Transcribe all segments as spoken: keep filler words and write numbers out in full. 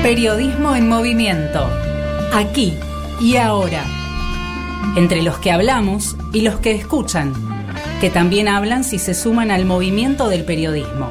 Periodismo en movimiento. Aquí y ahora. Entre los que hablamos y los que escuchan, que también hablan si se suman al movimiento del periodismo.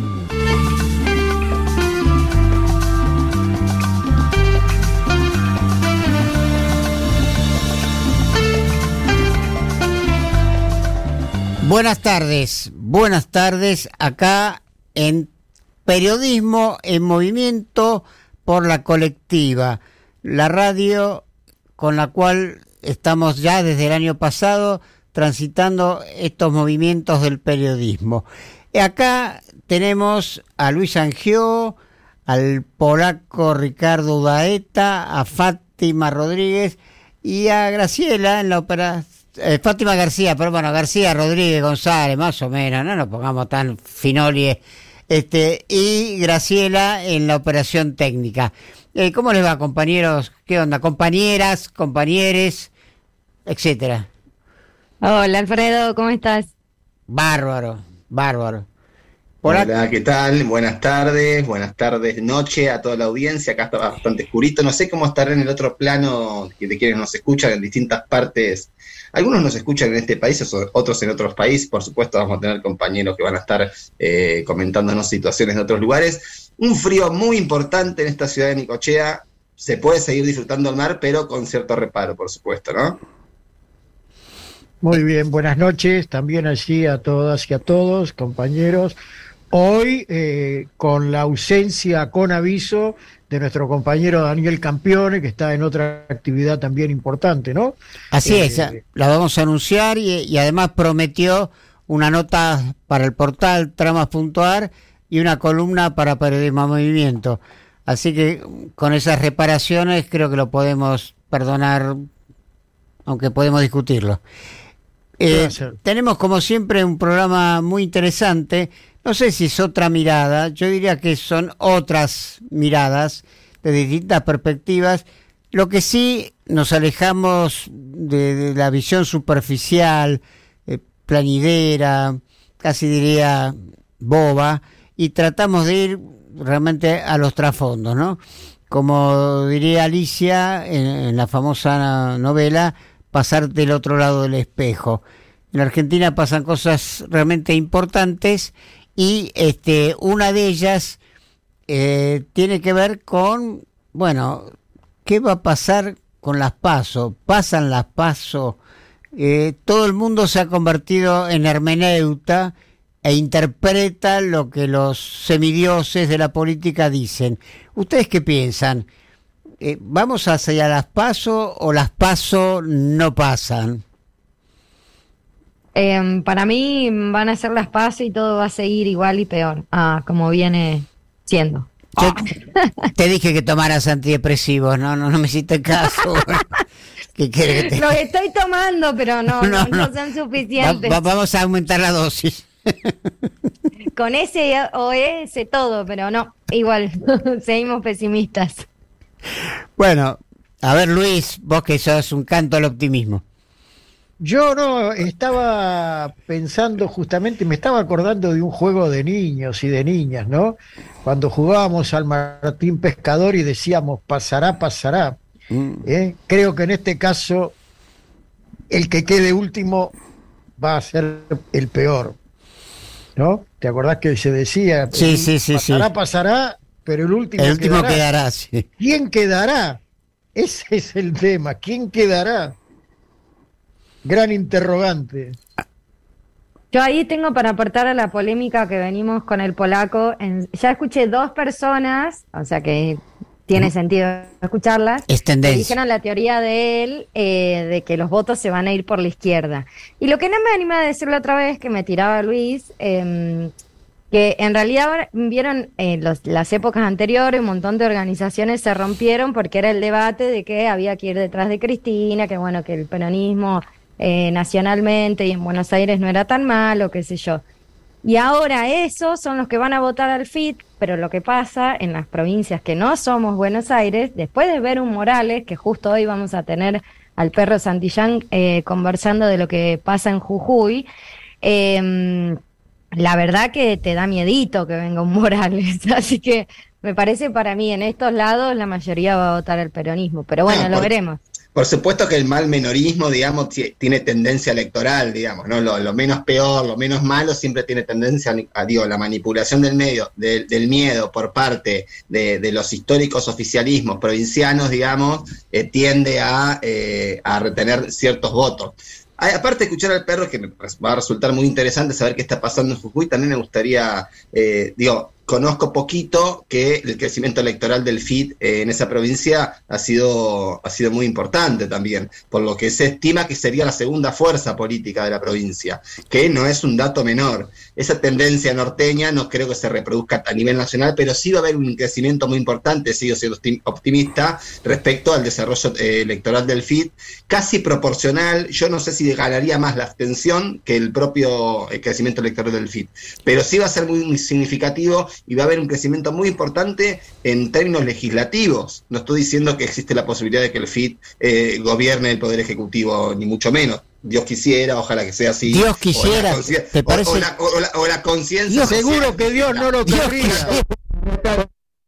Buenas tardes, buenas tardes acá en Periodismo en Movimiento por la Colectiva, la radio con la cual estamos ya desde el año pasado transitando estos movimientos del periodismo. Y acá tenemos a Luis Angió, al polaco Ricardo Udaeta, a Fátima Rodríguez y a Graciela en la operación. Eh, Fátima García, pero bueno, García Rodríguez González, más o menos, no nos pongamos tan finolies, este, y Graciela en la operación técnica. Eh, ¿Cómo les va, compañeros? ¿Qué onda? Compañeras, compañeres, etcétera. Hola, Alfredo, ¿cómo estás? Bárbaro, bárbaro. Hola, acá... ¿qué tal? Buenas tardes, buenas tardes, noche a toda la audiencia. Acá está bastante oscurito. No sé cómo estará en el otro plano de quienes nos escuchan en distintas partes. Algunos nos escuchan en este país, otros en otros países. Por supuesto, vamos a tener compañeros que van a estar eh, comentándonos situaciones de otros lugares. Un frío muy importante en esta ciudad de Necochea. Se puede seguir disfrutando el mar, pero con cierto reparo, por supuesto, ¿no? Muy bien, buenas noches también allí a todas y a todos, compañeros. Hoy, eh, con la ausencia con aviso de nuestro compañero Daniel Campione, que está en otra actividad también importante, ¿no? Así eh, es, la vamos a anunciar y, y además prometió una nota para el portal Tramas punto a r y una columna para Periodismo en Movimiento. Así que con esas reparaciones creo que lo podemos perdonar, aunque podemos discutirlo. Eh, tenemos como siempre un programa muy interesante. No sé si es otra mirada, yo diría que son otras miradas de distintas perspectivas. Lo que sí nos alejamos de, de la visión superficial, eh, planidera, casi diría boba, y tratamos de ir realmente a los trasfondos, ¿no? Como diría Alicia en, en la famosa novela, pasar del otro lado del espejo. En Argentina pasan cosas realmente importantes. Y este, una de ellas eh, tiene que ver con, bueno, ¿qué va a pasar con las PASO? Pasan las PASO, eh, todo el mundo se ha convertido en hermeneuta e interpreta lo que los semidioses de la política dicen. ¿Ustedes qué piensan? Eh, ¿Vamos hacia las PASO o las PASO no pasan? Eh, para mí van a ser las PASO y todo va a seguir igual y peor, ah, como viene siendo. Yo te dije que tomaras antidepresivos, no, no, no me hiciste caso. ¿Qué quieres que te... Los estoy tomando, pero no, no, no, no son suficientes. Va, va, vamos a aumentar la dosis. Con ese o ese todo, pero no, igual, seguimos pesimistas. Bueno, a ver, Luis, vos que sos un canto al optimismo. Yo no, estaba pensando justamente, me estaba acordando de un juego de niños y de niñas, ¿no? Cuando jugábamos al Martín Pescador y decíamos, pasará, pasará. Mm. ¿Eh? Creo que en este caso, el que quede último va a ser el peor, ¿no? ¿Te acordás que se decía? Sí, sí, sí. Pasará, sí. pasará, pero el último el último quedará. quedará, sí. ¿Quién quedará? Ese es el tema, ¿quién quedará? Gran interrogante. Yo ahí tengo para aportar a la polémica que venimos con el polaco. En, ya escuché dos personas, o sea que tiene sentido escucharlas, es tendencia. Que dijeron la teoría de él eh, de que los votos se van a ir por la izquierda. Y lo que no me animé a decirlo otra vez, que me tiraba Luis, eh, que en realidad vieron eh, los, las épocas anteriores, un montón de organizaciones se rompieron porque era el debate de que había que ir detrás de Cristina, que bueno, que el peronismo... Eh, nacionalmente y en Buenos Aires no era tan malo, qué sé yo. Y ahora esos son los que van a votar al F I T, pero lo que pasa en las provincias que no somos Buenos Aires, después de ver un Morales, que justo hoy vamos a tener al perro Santillán eh, conversando de lo que pasa en Jujuy, eh, la verdad que te da miedito que venga un Morales, así que me parece para mí en estos lados la mayoría va a votar al peronismo, pero bueno, No, lo por- veremos. Por supuesto que el mal menorismo, digamos, ti- tiene tendencia electoral, digamos, ¿no? Lo, lo menos peor, lo menos malo siempre tiene tendencia a, a, digo, la manipulación del medio, del, del miedo por parte de, de los históricos oficialismos provincianos, digamos, eh, tiende a, eh, a retener ciertos votos. Ay, aparte de escuchar al perro, que me va a resultar muy interesante saber qué está pasando en Jujuy, también me gustaría, eh, digo, conozco poquito que el crecimiento electoral del F I T eh, en esa provincia ha sido, ha sido muy importante también, por lo que se estima que sería la segunda fuerza política de la provincia, que no es un dato menor. Esa tendencia norteña no creo que se reproduzca a nivel nacional, pero sí va a haber un crecimiento muy importante, sigo siendo optimista, respecto al desarrollo eh, electoral del F I T, casi proporcional. Yo no sé si ganaría más la abstención que el propio el crecimiento electoral del F I T, pero sí va a ser muy, muy significativo y va a haber un crecimiento muy importante en términos legislativos. No estoy diciendo que existe la posibilidad de que el F I T eh, gobierne el Poder Ejecutivo, ni mucho menos. Dios quisiera, ojalá que sea así. Dios quisiera, o la, ¿te parece? o, o la, o la, o la conciencia. Seguro que Dios no lo Dios querría. quisiera.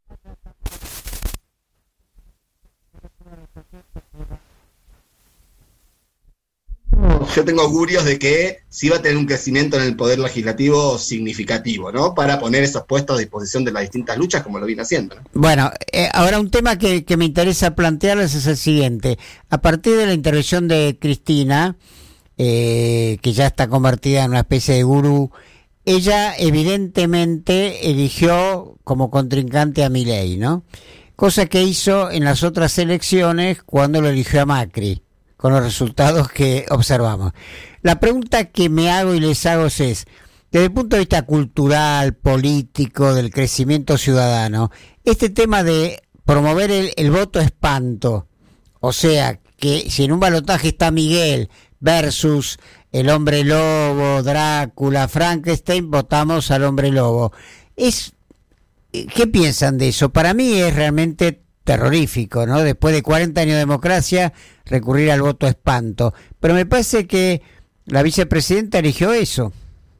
Yo tengo augurios de que sí va a tener un crecimiento en el poder legislativo significativo, ¿no? Para poner esos puestos a disposición de las distintas luchas, como lo viene haciendo, ¿no? Bueno, eh, ahora un tema que, que me interesa plantearles es el siguiente. A partir de la intervención de Cristina, eh, que ya está convertida en una especie de gurú, ella evidentemente eligió como contrincante a Milei, ¿no? Cosa que hizo en las otras elecciones cuando lo eligió a Macri, con los resultados que observamos. La pregunta que me hago y les hago es, desde el punto de vista cultural, político, del crecimiento ciudadano, este tema de promover el, el voto espanto, o sea, que si en un balotaje está Miguel versus el hombre lobo, Drácula, Frankenstein, votamos al hombre lobo. Es, ¿qué piensan de eso? Para mí es realmente terrorífico, ¿no? Después de cuarenta años de democracia, recurrir al voto espanto. Pero me parece que la vicepresidenta eligió eso.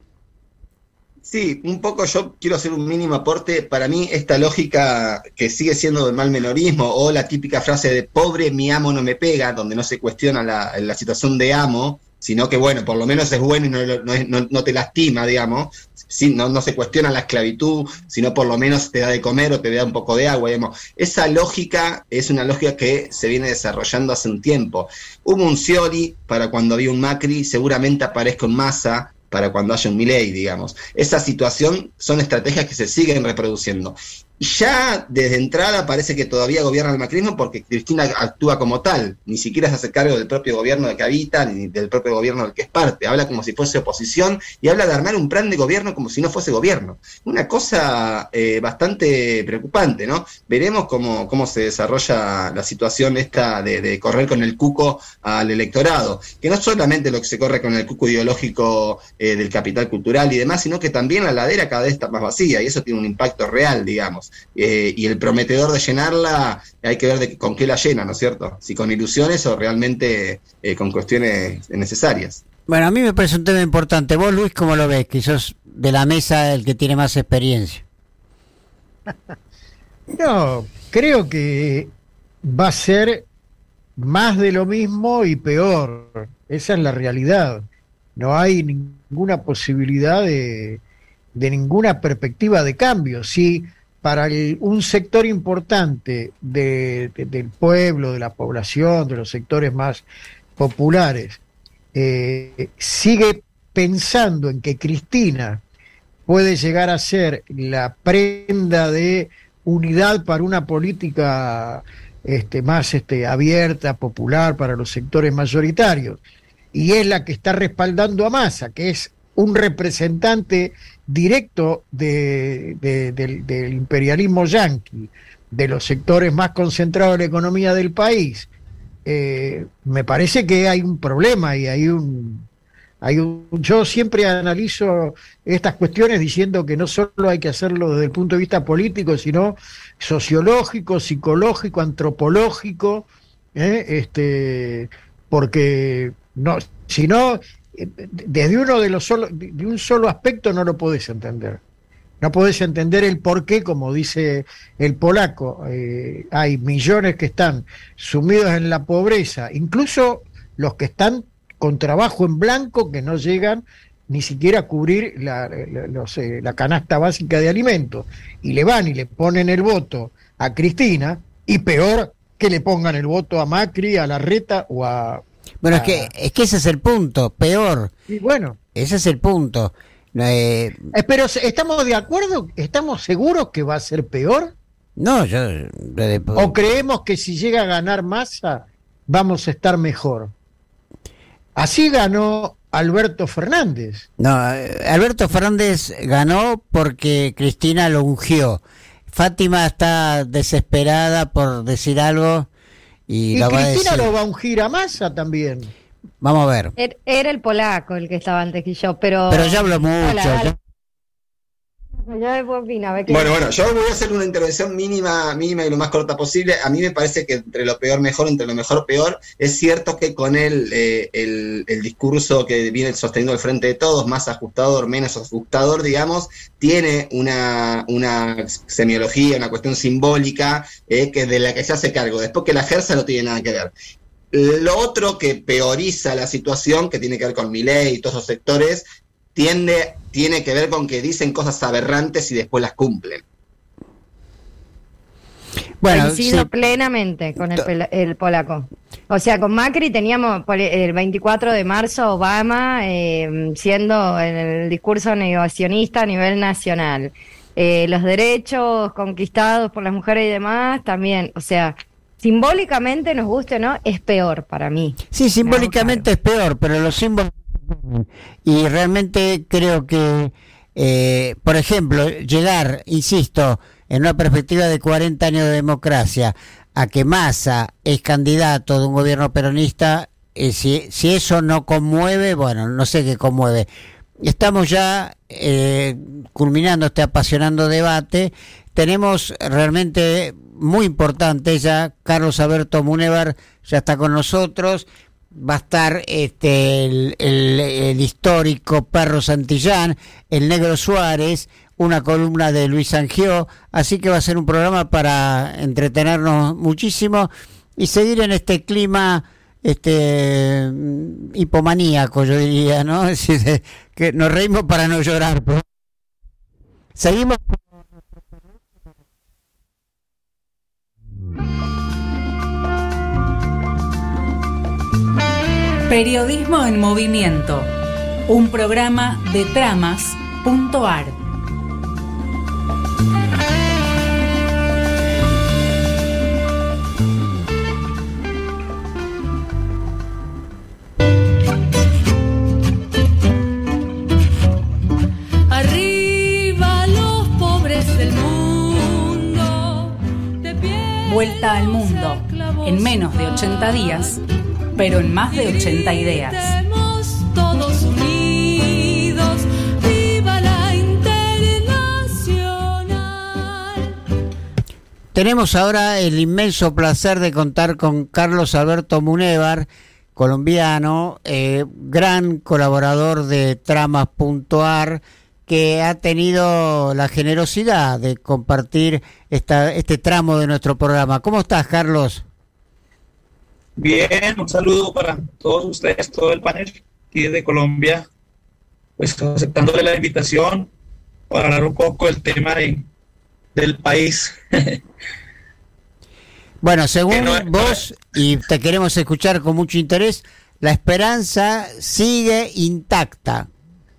Sí, un poco yo quiero hacer un mínimo aporte. Para mí esta lógica que sigue siendo del mal menorismo, o la típica frase de pobre mi amo no me pega, donde no se cuestiona la, la situación de amo, sino que bueno, por lo menos es bueno y no, no, no, no te lastima, digamos. Sí, no, no se cuestiona la esclavitud, sino por lo menos te da de comer o te da un poco de agua, digamos. Esa lógica es una lógica que se viene desarrollando hace un tiempo. Hubo un Scioli para cuando había un Macri, seguramente aparezca un Massa para cuando haya un Milei, digamos. Esa situación son estrategias que se siguen reproduciendo. Y ya desde entrada parece que todavía gobierna el macrismo porque Cristina actúa como tal, ni siquiera se hace cargo del propio gobierno del que habita, ni del propio gobierno del que es parte, habla como si fuese oposición y habla de armar un plan de gobierno como si no fuese gobierno. Una cosa eh, bastante preocupante, ¿no? Veremos cómo, cómo se desarrolla la situación esta de, de correr con el cuco al electorado, que no solamente lo que se corre con el cuco ideológico eh, del capital cultural y demás, sino que también la ladera cada vez está más vacía y eso tiene un impacto real, digamos. Eh, y el prometedor de llenarla, hay que ver de, con qué la llena, ¿no es cierto? Si con ilusiones o realmente eh, con cuestiones necesarias. Bueno, a mí me parece un tema importante. Vos, Luis, ¿cómo lo ves? Que sos de la mesa el que tiene más experiencia. No, creo que va a ser más de lo mismo y peor. Esa es la realidad. No hay ninguna posibilidad de, de ninguna perspectiva de cambio. Si para el, un sector importante de, de, del pueblo, de la población, de los sectores más populares, eh, sigue pensando en que Cristina puede llegar a ser la prenda de unidad para una política este, más este, abierta, popular para los sectores mayoritarios, y es la que está respaldando a Massa, que es un representante directo de, de, de, del imperialismo yanqui, de los sectores más concentrados de la economía del país. Eh, me parece que hay un problema y hay un, hay un... Yo siempre analizo estas cuestiones diciendo que no solo hay que hacerlo desde el punto de vista político, sino sociológico, psicológico, antropológico, ¿eh? este, porque no, si no, desde uno de los solo, de un solo aspecto no lo podés entender. No podés entender el por qué, como dice el polaco. Eh, hay millones que están sumidos en la pobreza, incluso los que están con trabajo en blanco, que no llegan ni siquiera a cubrir la, la, los, eh, la canasta básica de alimentos, y le van y le ponen el voto a Cristina, y peor que le pongan el voto a Macri, a Larreta o a... Bueno, a... es que es que ese es el punto, peor. Y bueno. Ese es el punto. Eh... Eh, pero ¿estamos de acuerdo? ¿Estamos seguros que va a ser peor? No, yo... ¿O creemos que si llega a ganar Massa vamos a estar mejor? Así ganó Alberto Fernández. No, Alberto Fernández ganó porque Cristina lo ungió. Fátima está desesperada por decir algo y, y lo va a Cristina decir. Lo va a ungir a Massa también. Vamos a ver. Er, era el polaco el que estaba antes que yo, pero... Pero ya habló mucho. Hola, ya... Yo después opino, a ver qué... Bueno, bueno, yo voy a hacer una intervención mínima, mínima y lo más corta posible. A mí me parece que entre lo peor mejor, entre lo mejor peor, es cierto que con él eh, el, el discurso que viene sosteniendo el Frente de Todos, más ajustador, menos ajustador, digamos, tiene una, una semiología, una cuestión simbólica eh, que de la que se hace cargo. Después que la ejerza no tiene nada que ver. Lo otro que peoriza la situación, que tiene que ver con Milei y todos esos sectores, tiende, tiene que ver con que dicen cosas aberrantes y después las cumplen. Bueno, coincido sí. plenamente con el, el polaco. O sea, con Macri teníamos el veinticuatro de marzo Obama eh, siendo el discurso negacionista a nivel nacional. Eh, los derechos conquistados por las mujeres y demás también, o sea... Simbólicamente, nos guste o no, es peor para mí. Sí, simbólicamente es peor, pero los símbolos... Y realmente creo que, eh, por ejemplo, llegar, insisto, en una perspectiva de cuarenta años de democracia, a que Massa es candidato de un gobierno peronista, eh, si, si eso no conmueve, bueno, no sé qué conmueve. Estamos ya eh, culminando este apasionante debate. Tenemos realmente... muy importante ya, Carlos Alberto Munevar ya está con nosotros, va a estar este el, el, el histórico Perro Santillán, el Negro Suárez, una columna de Luis Angió, así que va a ser un programa para entretenernos muchísimo y seguir en este clima este hipomaníaco, yo diría, ¿no? Es decir, que nos reímos para no llorar, pero seguimos. Periodismo en Movimiento, un programa de tramas punto ar. Arriba los pobres del mundo. De pie Vuelta al mundo en menos de ochenta días, pero en más de ochenta ideas. Todos unidos, viva la internacional. Tenemos ahora el inmenso placer de contar con Carlos Alberto Munevar, colombiano, eh, gran colaborador de tramas punto ar, que ha tenido la generosidad de compartir esta, este tramo de nuestro programa. ¿Cómo estás, Carlos? Bien, un saludo para todos ustedes, todo el panel aquí de Colombia, pues aceptándole la invitación para hablar un poco del tema de, del país. Bueno, según no, vos, y te queremos escuchar con mucho interés, la esperanza sigue intacta.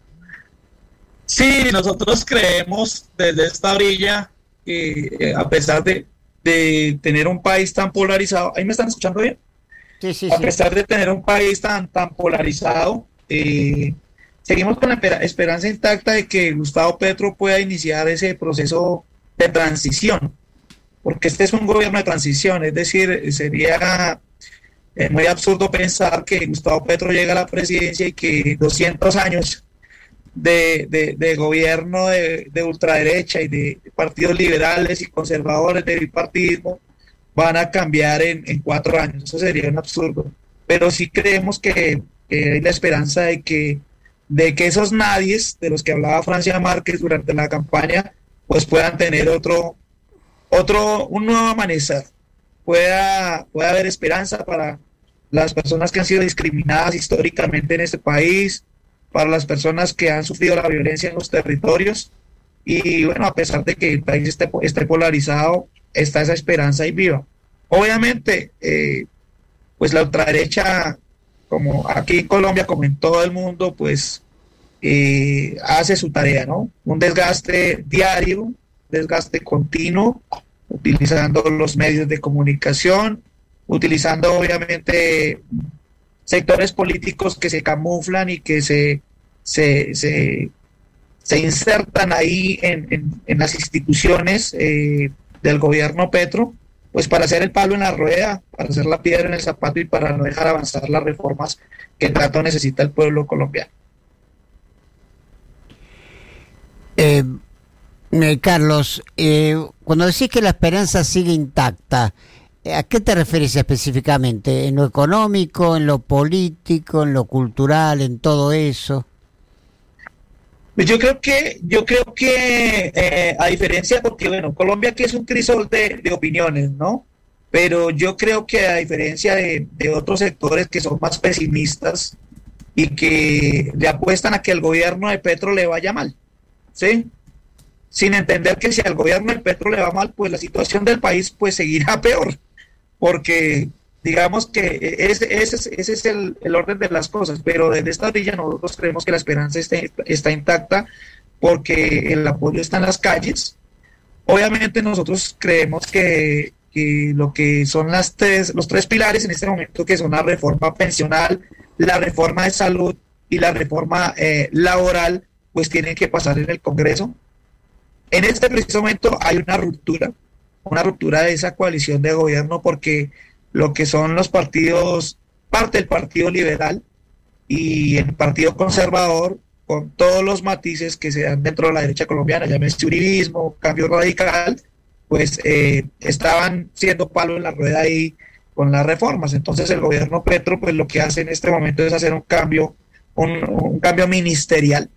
Sí, nosotros creemos desde esta orilla que eh, a pesar de, de tener un país tan polarizado, ¿ahí me están escuchando bien? Sí, sí, a sí. pesar de tener un país tan, tan polarizado, eh, seguimos con la esperanza intacta de que Gustavo Petro pueda iniciar ese proceso de transición, porque este es un gobierno de transición, es decir, sería eh, muy absurdo pensar que Gustavo Petro llega a la presidencia y que doscientos años de, de, de gobierno de, de ultraderecha y de partidos liberales y conservadores, de bipartidismo, van a cambiar en, en cuatro años. Eso sería un absurdo. Pero sí creemos que, que hay la esperanza de que de que esos nadies de los que hablaba Francia Márquez durante la campaña, pues puedan tener otro, otro, un nuevo amanecer, pueda, pueda haber esperanza para las personas que han sido discriminadas históricamente en este país, para las personas que han sufrido la violencia en los territorios, y bueno, a pesar de que el país esté, esté polarizado, está esa esperanza ahí viva. Obviamente, eh, pues la ultraderecha, como aquí en Colombia, como en todo el mundo, pues eh, hace su tarea, ¿no? Un desgaste diario, desgaste continuo, utilizando los medios de comunicación, utilizando obviamente sectores políticos que se camuflan y que se, se, se, se insertan ahí en, en, en las instituciones eh, del gobierno Petro, pues para hacer el palo en la rueda, para hacer la piedra en el zapato y para no dejar avanzar las reformas que tanto necesita el pueblo colombiano. Eh, eh, Carlos, eh, cuando decís que la esperanza sigue intacta, ¿a qué te refieres específicamente? ¿En lo económico, en lo político, en lo cultural, en todo eso? Yo creo que, yo creo que eh, a diferencia, porque bueno, Colombia aquí es un crisol de, de opiniones, ¿no? Pero yo creo que a diferencia de, de otros sectores que son más pesimistas y que le apuestan a que el gobierno de Petro le vaya mal, ¿sí? Sin entender que si al gobierno de Petro le va mal, pues la situación del país pues seguirá peor, porque digamos que ese, ese, ese es el, el orden de las cosas, pero desde esta orilla nosotros creemos que la esperanza está, está intacta porque el apoyo está en las calles. Obviamente nosotros creemos que, que lo que son las tres, los tres pilares en este momento, que son la reforma pensional, la reforma de salud y la reforma eh, laboral, pues tienen que pasar en el Congreso. En este preciso momento hay una ruptura, una ruptura de esa coalición de gobierno, porque lo que son los partidos, parte del Partido Liberal y el Partido Conservador, con todos los matices que se dan dentro de la derecha colombiana, llámese uribismo, cambio radical, pues eh, estaban siendo palo en la rueda ahí con las reformas. Entonces el gobierno Petro, pues lo que hace en este momento es hacer un cambio, un, un cambio ministerial,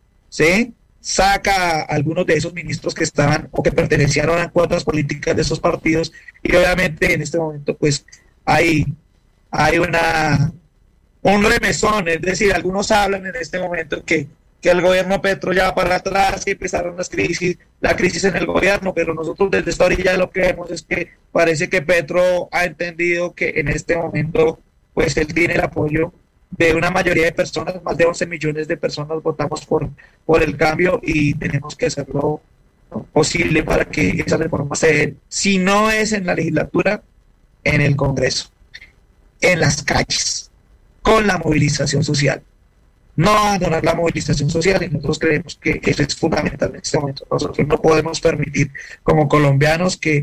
¿sí? Saca a algunos de esos ministros que estaban o que pertenecieron a cuotas políticas de esos partidos, y obviamente en este momento pues hay, hay una un remesón, es decir, algunos hablan en este momento que, que el gobierno Petro ya va para atrás y empezaron las crisis, la crisis en el gobierno, pero nosotros desde esta orilla lo que vemos es que parece que Petro ha entendido que en este momento pues él tiene el apoyo de una mayoría de personas. Más de once millones de personas votamos por, por el cambio, y tenemos que hacerlo posible para que esa reforma se dé, si no es en la legislatura, en el Congreso, en las calles, con la movilización social. No abandonar la movilización social, y nosotros creemos que eso es fundamental en este momento. Nosotros no podemos permitir como colombianos que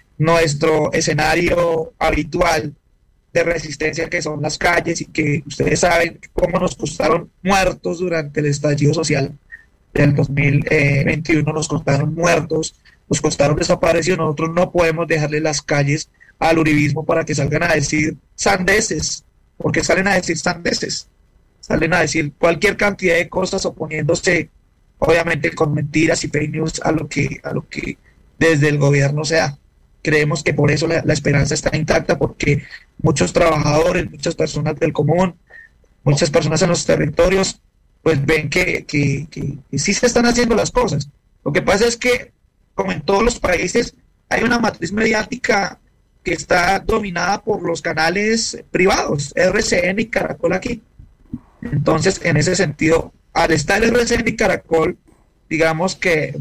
nuestro escenario habitual de resistencia, que son las calles, y que ustedes saben cómo nos costaron muertos durante el estallido social del dos mil veintiuno, nos costaron muertos, nos costaron desaparecidos. Nosotros no podemos dejarle las calles al uribismo para que salgan a decir sandeces, porque salen a decir sandeces, salen a decir cualquier cantidad de cosas, oponiéndose obviamente con mentiras y fake news a lo que, a lo que desde el gobierno se da. Creemos que por eso la, la esperanza está intacta, porque muchos trabajadores, muchas personas del común, muchas personas en los territorios, pues ven que, que, que, que sí se están haciendo las cosas. Lo que pasa es que, como en todos los países, hay una matriz mediática que está dominada por los canales privados, R C N y Caracol aquí. Entonces, en ese sentido, al estar R C N y Caracol, digamos que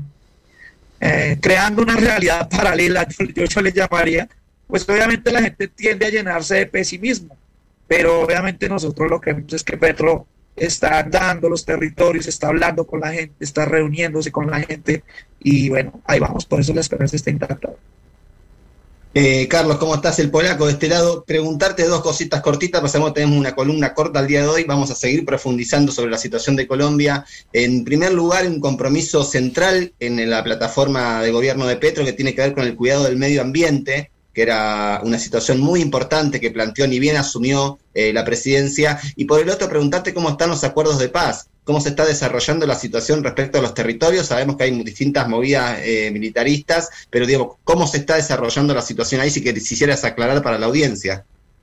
Eh, creando una realidad paralela, yo, yo le llamaría, pues obviamente la gente tiende a llenarse de pesimismo, pero obviamente nosotros lo que vemos es que Petro está dando los territorios, está hablando con la gente, está reuniéndose con la gente, y bueno, ahí vamos, por eso la esperanza está intacta. Eh, Carlos, ¿cómo estás? El polaco de este lado. Preguntarte dos cositas cortitas, pasamos, tenemos una columna corta el día de hoy, vamos a seguir profundizando sobre la situación de Colombia. En primer lugar, un compromiso central en la plataforma de gobierno de Petro que tiene que ver con el cuidado del medio ambiente, que era una situación muy importante que planteó ni bien asumió eh, la presidencia, y por el otro preguntarte cómo están los acuerdos de paz, cómo se está desarrollando la situación respecto a los territorios. Sabemos que hay distintas movidas eh, militaristas, pero digo, ¿cómo se está desarrollando la situación ahí? Si quisieras aclarar para la audiencia.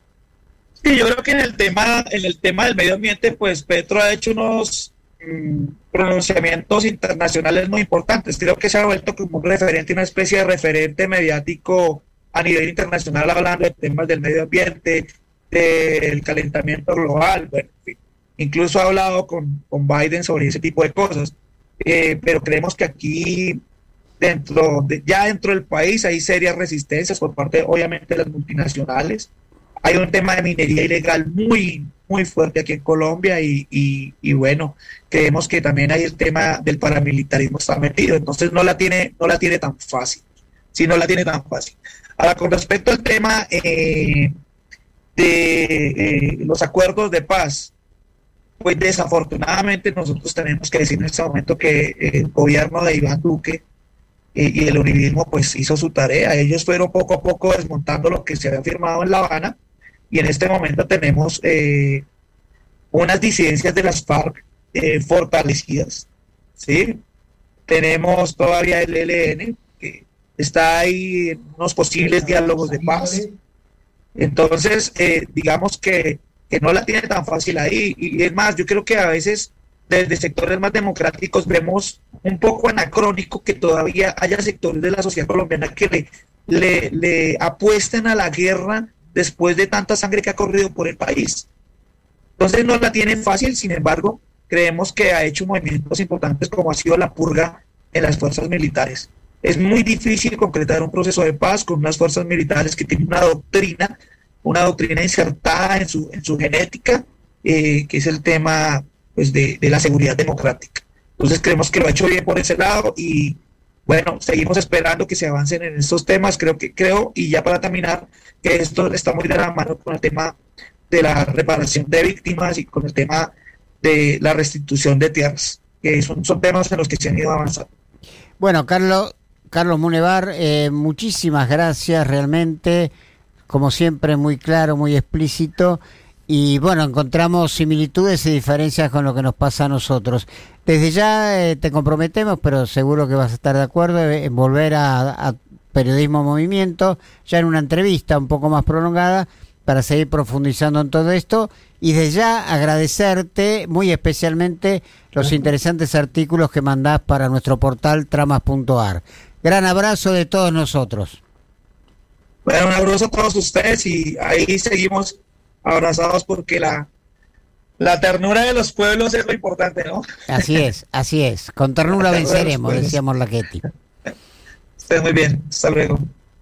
Sí, yo creo que en el tema, en el tema del medio ambiente, pues Petro ha hecho unos mmm, pronunciamientos internacionales muy importantes. Creo que se ha vuelto como un referente, una especie de referente mediático a nivel internacional, hablando de temas del medio ambiente, del calentamiento global. Bueno, en fin, incluso ha hablado con, con Biden sobre ese tipo de cosas. Eh, pero creemos que aquí, dentro de, ya dentro del país, hay serias resistencias por parte, obviamente, de las multinacionales. Hay un tema de minería ilegal muy, muy fuerte aquí en Colombia y, y, y bueno, creemos que también hay el tema del paramilitarismo está metido, entonces no la tiene, no la tiene tan fácil, sí, no la tiene tan fácil. Ahora, con respecto al tema eh, de eh, los acuerdos de paz, pues desafortunadamente nosotros tenemos que decir en este momento que el gobierno de Iván Duque eh, y el uribismo pues hizo su tarea. Ellos fueron poco a poco desmontando lo que se había firmado en La Habana, y en este momento tenemos eh, unas disidencias de las FARC eh, fortalecidas, ¿sí? Tenemos todavía el E L N, que está ahí en unos posibles diálogos de paz. Entonces, eh, digamos que, que no la tiene tan fácil ahí, y es más, yo creo que a veces desde sectores más democráticos vemos un poco anacrónico que todavía haya sectores de la sociedad colombiana que le, le, le apuesten a la guerra después de tanta sangre que ha corrido por el país. Entonces no la tienen fácil, sin embargo, creemos que ha hecho movimientos importantes como ha sido la purga en las fuerzas militares. Es muy difícil concretar un proceso de paz con unas fuerzas militares que tienen una doctrina, una doctrina insertada en su, en su genética, eh, que es el tema pues, de, de la seguridad democrática. Entonces creemos que lo ha hecho bien por ese lado y bueno, seguimos esperando que se avancen en estos temas. Creo que creo y ya para terminar, que esto está muy de la mano con el tema de la reparación de víctimas y con el tema de la restitución de tierras, que son, son temas en los que se han ido avanzando. Bueno, Carlos, Carlos Munevar, eh, muchísimas gracias, realmente, como siempre, muy claro, muy explícito. Y bueno, encontramos similitudes y diferencias con lo que nos pasa a nosotros. Desde ya eh, te comprometemos, pero seguro que vas a estar de acuerdo en volver a, a Periodismo Movimiento, ya en una entrevista un poco más prolongada, para seguir profundizando en todo esto. Y desde ya agradecerte muy especialmente los interesantes artículos que mandás para nuestro portal tramas punto a r. Gran abrazo de todos nosotros. Bueno, un abrazo a todos ustedes y ahí seguimos abrazados porque la, la ternura de los pueblos es lo importante, ¿no? Así es, así es. Con ternura venceremos, decíamos la Ketty. Estén muy bien. Hasta luego.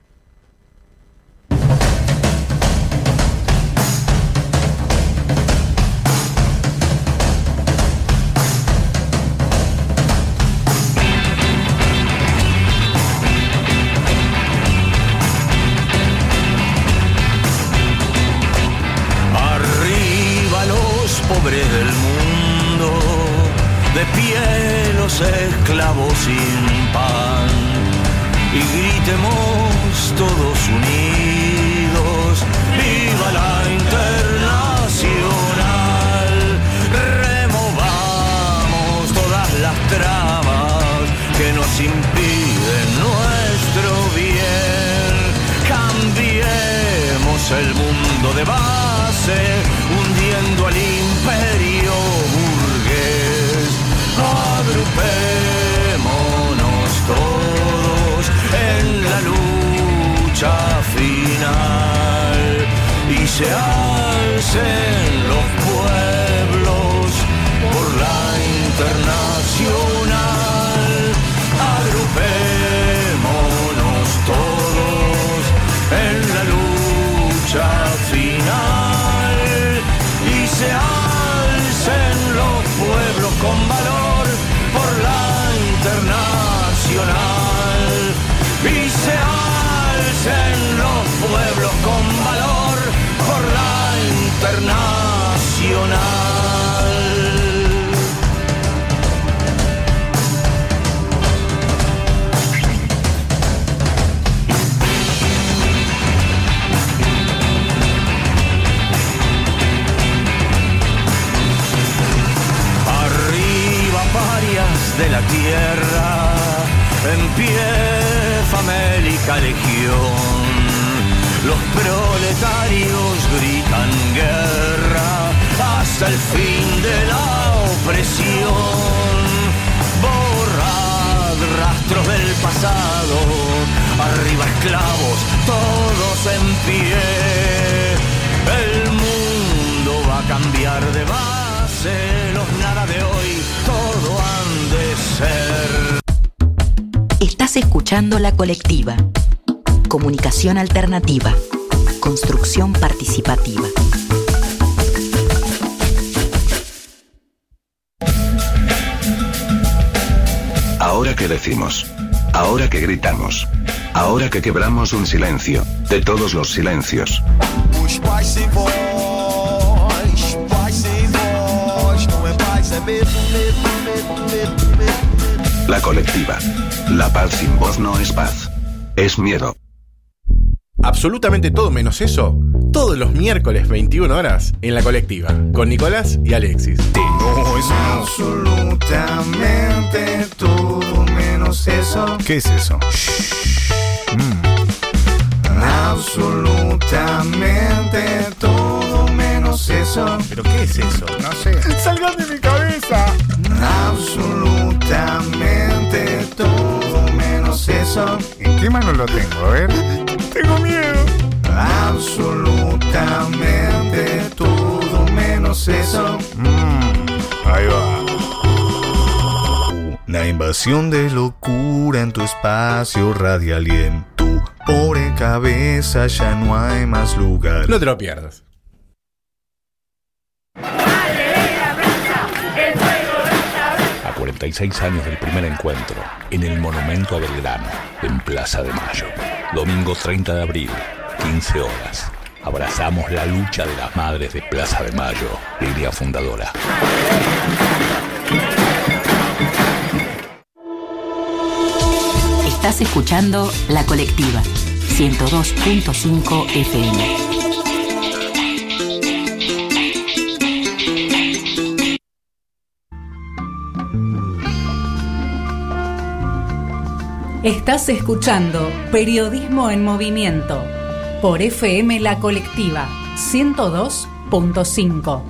Pobres del mundo, de pie los esclavos sin pan, y gritemos todos unidos, ¡viva la Internacional! Removamos todas las trabas que nos impiden nuestro bien, cambiemos el mundo de base, hundiendo al imperio burgués. Agrupémonos todos en la lucha final y se de la tierra en pie famélica legión. Los proletarios gritan guerra hasta el fin de la opresión. Borrad rastros del pasado, arriba esclavos, todos en pie. El mundo va a cambiar de base, los nada de hoy, todo han de ser. Estás escuchando La Colectiva. Comunicación alternativa. Construcción participativa. Ahora que decimos. Ahora que gritamos. Ahora que quebramos un silencio. De todos los silencios. La Colectiva. La paz sin voz no es paz. Es miedo. Absolutamente todo menos eso, todos los miércoles veintiuna horas en La Colectiva, con Nicolás y Alexis. No es absolutamente todo menos eso. ¿Qué es eso? Mm. Absolutamente todo menos eso. ¿Pero qué es eso? No sé. ¡Salgan de mi cabeza! Absolutamente todo menos eso. ¿En qué mano lo tengo? A ver. Tengo miedo. Absolutamente todo menos eso. Mm, ahí va. Una invasión de locura en tu espacio radial y en tu pobre cabeza ya no hay más lugar. No te lo pierdas. A cuarenta y seis años del primer encuentro, en el Monumento a Belgrano, en Plaza de Mayo. Domingo treinta de abril, quince horas. Abrazamos la lucha de las madres de Plaza de Mayo, línea fundadora. Estás escuchando La Colectiva, ciento dos punto cinco F M. Estás escuchando Periodismo en Movimiento por F M La Colectiva ciento dos punto cinco.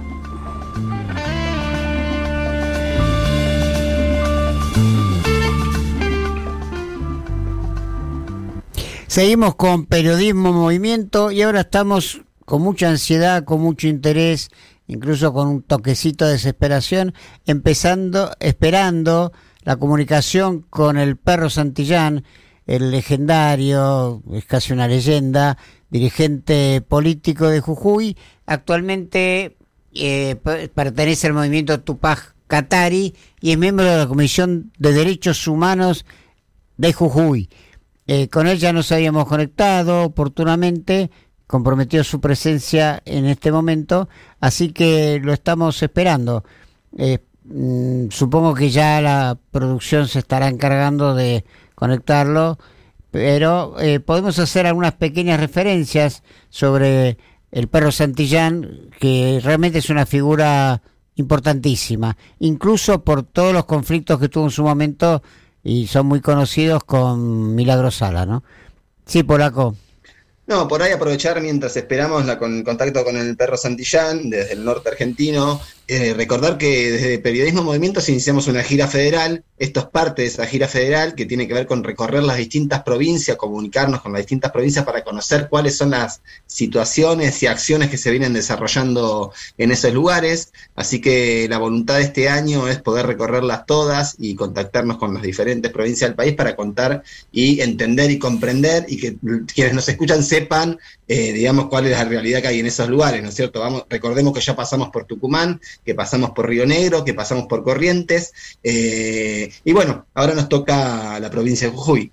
Seguimos con Periodismo en Movimiento y ahora estamos con mucha ansiedad, con mucho interés, incluso con un toquecito de desesperación, empezando, esperando la comunicación con el Perro Santillán, el legendario, es casi una leyenda, dirigente político de Jujuy. Actualmente eh, pertenece al movimiento Tupac Katari y es miembro de la Comisión de Derechos Humanos de Jujuy. Eh, con él ya nos habíamos conectado oportunamente, comprometió su presencia en este momento, así que lo estamos esperando. Eh, Mm, supongo que ya la producción se estará encargando de conectarlo, pero eh, podemos hacer algunas pequeñas referencias sobre el Perro Santillán, que realmente es una figura importantísima, incluso por todos los conflictos que tuvo en su momento y son muy conocidos con Milagro Sala, ¿no? Sí, Polaco. No, por ahí aprovechar mientras esperamos la con, contacto con el Perro Santillán desde el norte argentino. Eh, recordar que desde Periodismo en Movimientos iniciamos una gira federal. Esto es parte de esa gira federal que tiene que ver con recorrer las distintas provincias, comunicarnos con las distintas provincias para conocer cuáles son las situaciones y acciones que se vienen desarrollando en esos lugares. Así que la voluntad de este año es poder recorrerlas todas y contactarnos con las diferentes provincias del país para contar y entender y comprender y que quienes nos escuchan sepan, eh, digamos, cuál es la realidad que hay en esos lugares, ¿no es cierto? Vamos, recordemos que ya pasamos por Tucumán, que pasamos por Río Negro, que pasamos por Corrientes, eh, y bueno, ahora nos toca la provincia de Jujuy.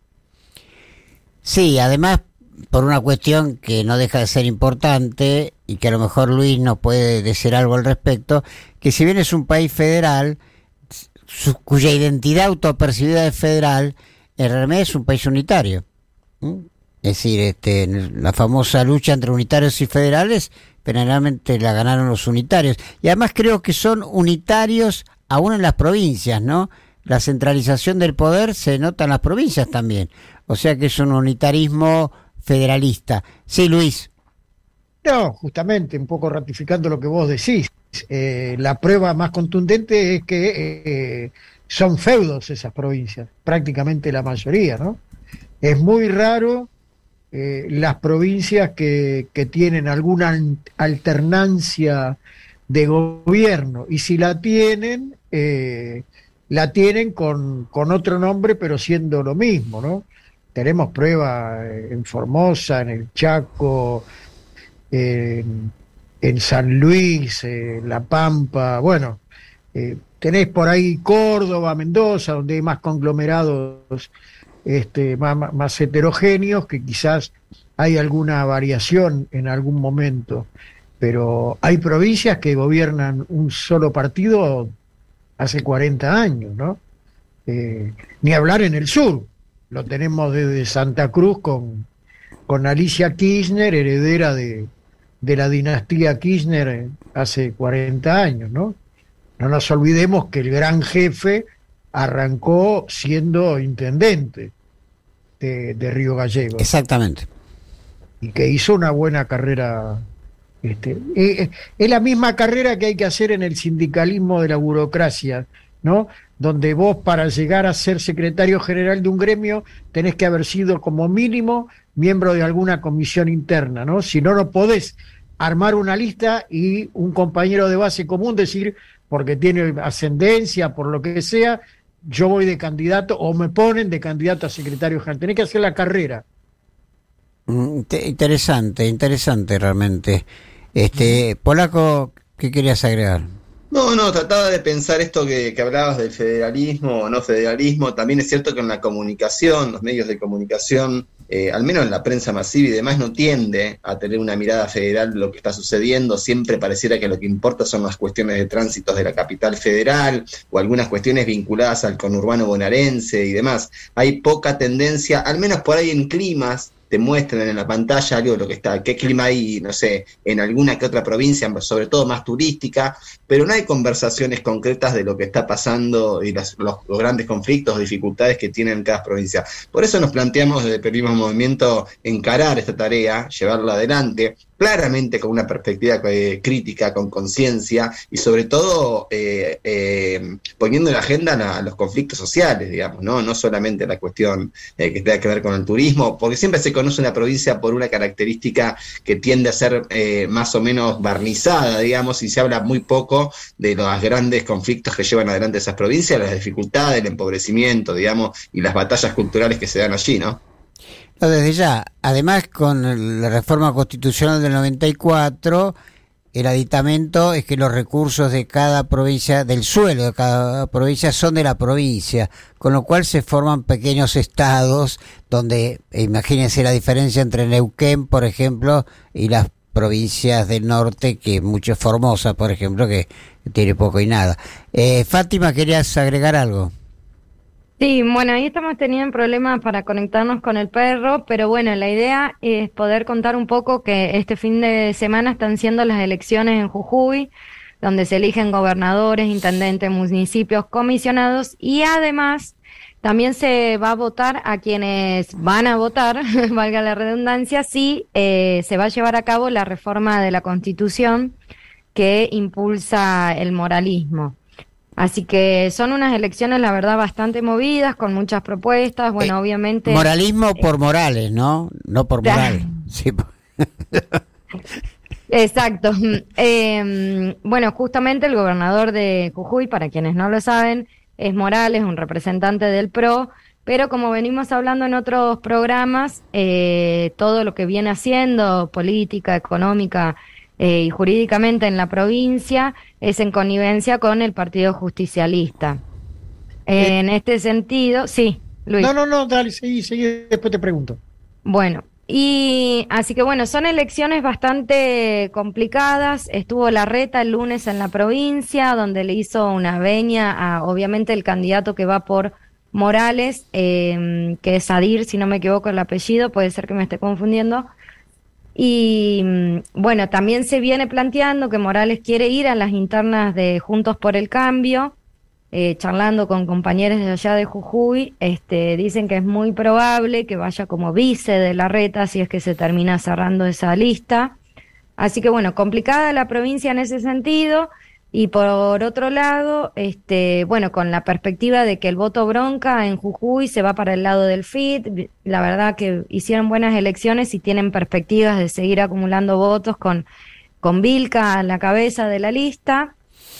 Sí, además, por una cuestión que no deja de ser importante, y que a lo mejor Luis nos puede decir algo al respecto, que si bien es un país federal, su, cuya identidad autopercibida es federal, en realidad es un país unitario. ¿Mm? Es decir, este, la famosa lucha entre unitarios y federales, generalmente la ganaron los unitarios. Y además creo que son unitarios aún en las provincias, ¿no? la centralización del poder se nota en las provincias también. O sea que es un unitarismo federalista. Sí, Luis. No, justamente, un poco ratificando lo que vos decís. Eh, la prueba más contundente es que eh, son feudos esas provincias, prácticamente la mayoría, ¿no? Es muy raro eh, las provincias que, que tienen alguna alternancia de gobierno, y si la tienen, eh, la tienen con, con otro nombre, pero siendo lo mismo, ¿no? Tenemos pruebas en Formosa, en el Chaco, en, en San Luis, en La Pampa, bueno, eh, tenés por ahí Córdoba, Mendoza, donde hay más conglomerados, este, más, más heterogéneos, que quizás hay alguna variación en algún momento, pero hay provincias que gobiernan un solo partido hace cuarenta años, ¿no? Eh, ni hablar en el sur, lo tenemos desde Santa Cruz con, con Alicia Kirchner, heredera de, de la dinastía Kirchner hace cuarenta años, ¿no? No nos olvidemos que el gran jefe arrancó siendo intendente de, de Río Gallegos. Exactamente. Y que hizo una buena carrera. Este, eh, es la misma carrera que hay que hacer en el sindicalismo de la burocracia, ¿no? Donde vos, para llegar a ser secretario general de un gremio, tenés que haber sido como mínimo miembro de alguna comisión interna, ¿no? Si no, no podés armar una lista y un compañero de base común decir, porque tiene ascendencia, por lo que sea, yo voy de candidato, o me ponen de candidato a secretario general. Tenés que hacer la carrera. Interesante, interesante realmente. Este, Polaco, ¿qué querías agregar? No, no, trataba de pensar esto que, que hablabas del federalismo o no federalismo. También es cierto que en la comunicación, los medios de comunicación, eh, al menos en la prensa masiva y demás, no tiende a tener una mirada federal de lo que está sucediendo. Siempre pareciera que lo que importa son las cuestiones de tránsitos de la capital federal o algunas cuestiones vinculadas al conurbano bonaerense y demás. Hay poca tendencia, al menos por ahí en climas, te muestran en la pantalla algo de lo que está, qué clima hay, no sé, en alguna que otra provincia, sobre todo más turística, pero no hay conversaciones concretas de lo que está pasando y las, los, los grandes conflictos, dificultades que tienen cada provincia. Por eso nos planteamos desde el Periodismo Movimiento encarar esta tarea, llevarla adelante, claramente con una perspectiva eh, crítica, con conciencia y sobre todo eh, eh, poniendo en la agenda a, a los conflictos sociales, digamos, no, no solamente la cuestión eh, que tenga que ver con el turismo, porque siempre se conoce una provincia por una característica que tiende a ser eh, más o menos barnizada, digamos, y se habla muy poco de los grandes conflictos que llevan adelante esas provincias, las dificultades, el empobrecimiento, digamos, y las batallas culturales que se dan allí, ¿no? No, desde ya, además con la reforma constitucional del noventa y cuatro, el aditamento es que los recursos de cada provincia, del suelo de cada provincia, son de la provincia, con lo cual se forman pequeños estados donde, imagínense la diferencia entre Neuquén, por ejemplo, y las provincias del norte, que mucho es Formosa, por ejemplo, que tiene poco y nada. Eh, Fátima, ¿querías agregar algo? Sí, bueno, ahí estamos teniendo problemas para conectarnos con el perro, pero bueno, la idea es poder contar un poco que este fin de semana están siendo las elecciones en Jujuy, donde se eligen gobernadores, intendentes, municipios, comisionados, y además también se va a votar a quienes van a votar, valga la redundancia, si eh, se va a llevar a cabo la reforma de la Constitución que impulsa el moralismo. Así que son unas elecciones, la verdad, bastante movidas, con muchas propuestas. Bueno, eh, obviamente... Moralismo eh, por Morales, ¿no? No por Morales. Sí. Exacto. Eh, bueno, justamente el gobernador de Jujuy, para quienes no lo saben, es Morales, un representante del P R O, pero como venimos hablando en otros programas, eh, todo lo que viene haciendo, política, económica eh, y jurídicamente en la provincia, es en connivencia con el Partido Justicialista. Eh, en este sentido, sí, Luis. No, no, no, dale, seguí, seguí, después te pregunto. Bueno, y así que bueno, son elecciones bastante complicadas. Estuvo Larreta el lunes en la provincia, donde le hizo una veña a, obviamente, el candidato que va por Morales, eh, que es Sadir, si no me equivoco el apellido, puede ser que me esté confundiendo. Y bueno, también se viene planteando que Morales quiere ir a las internas de Juntos por el Cambio, eh, charlando con compañeros de allá de Jujuy, este, dicen que es muy probable que vaya como vice de Larreta si es que se termina cerrando esa lista. Así que bueno, complicada la provincia en ese sentido. Y por otro lado, este, bueno, con la perspectiva de que el voto bronca en Jujuy se va para el lado del F I T, la verdad que hicieron buenas elecciones y tienen perspectivas de seguir acumulando votos con, con Vilca a la cabeza de la lista.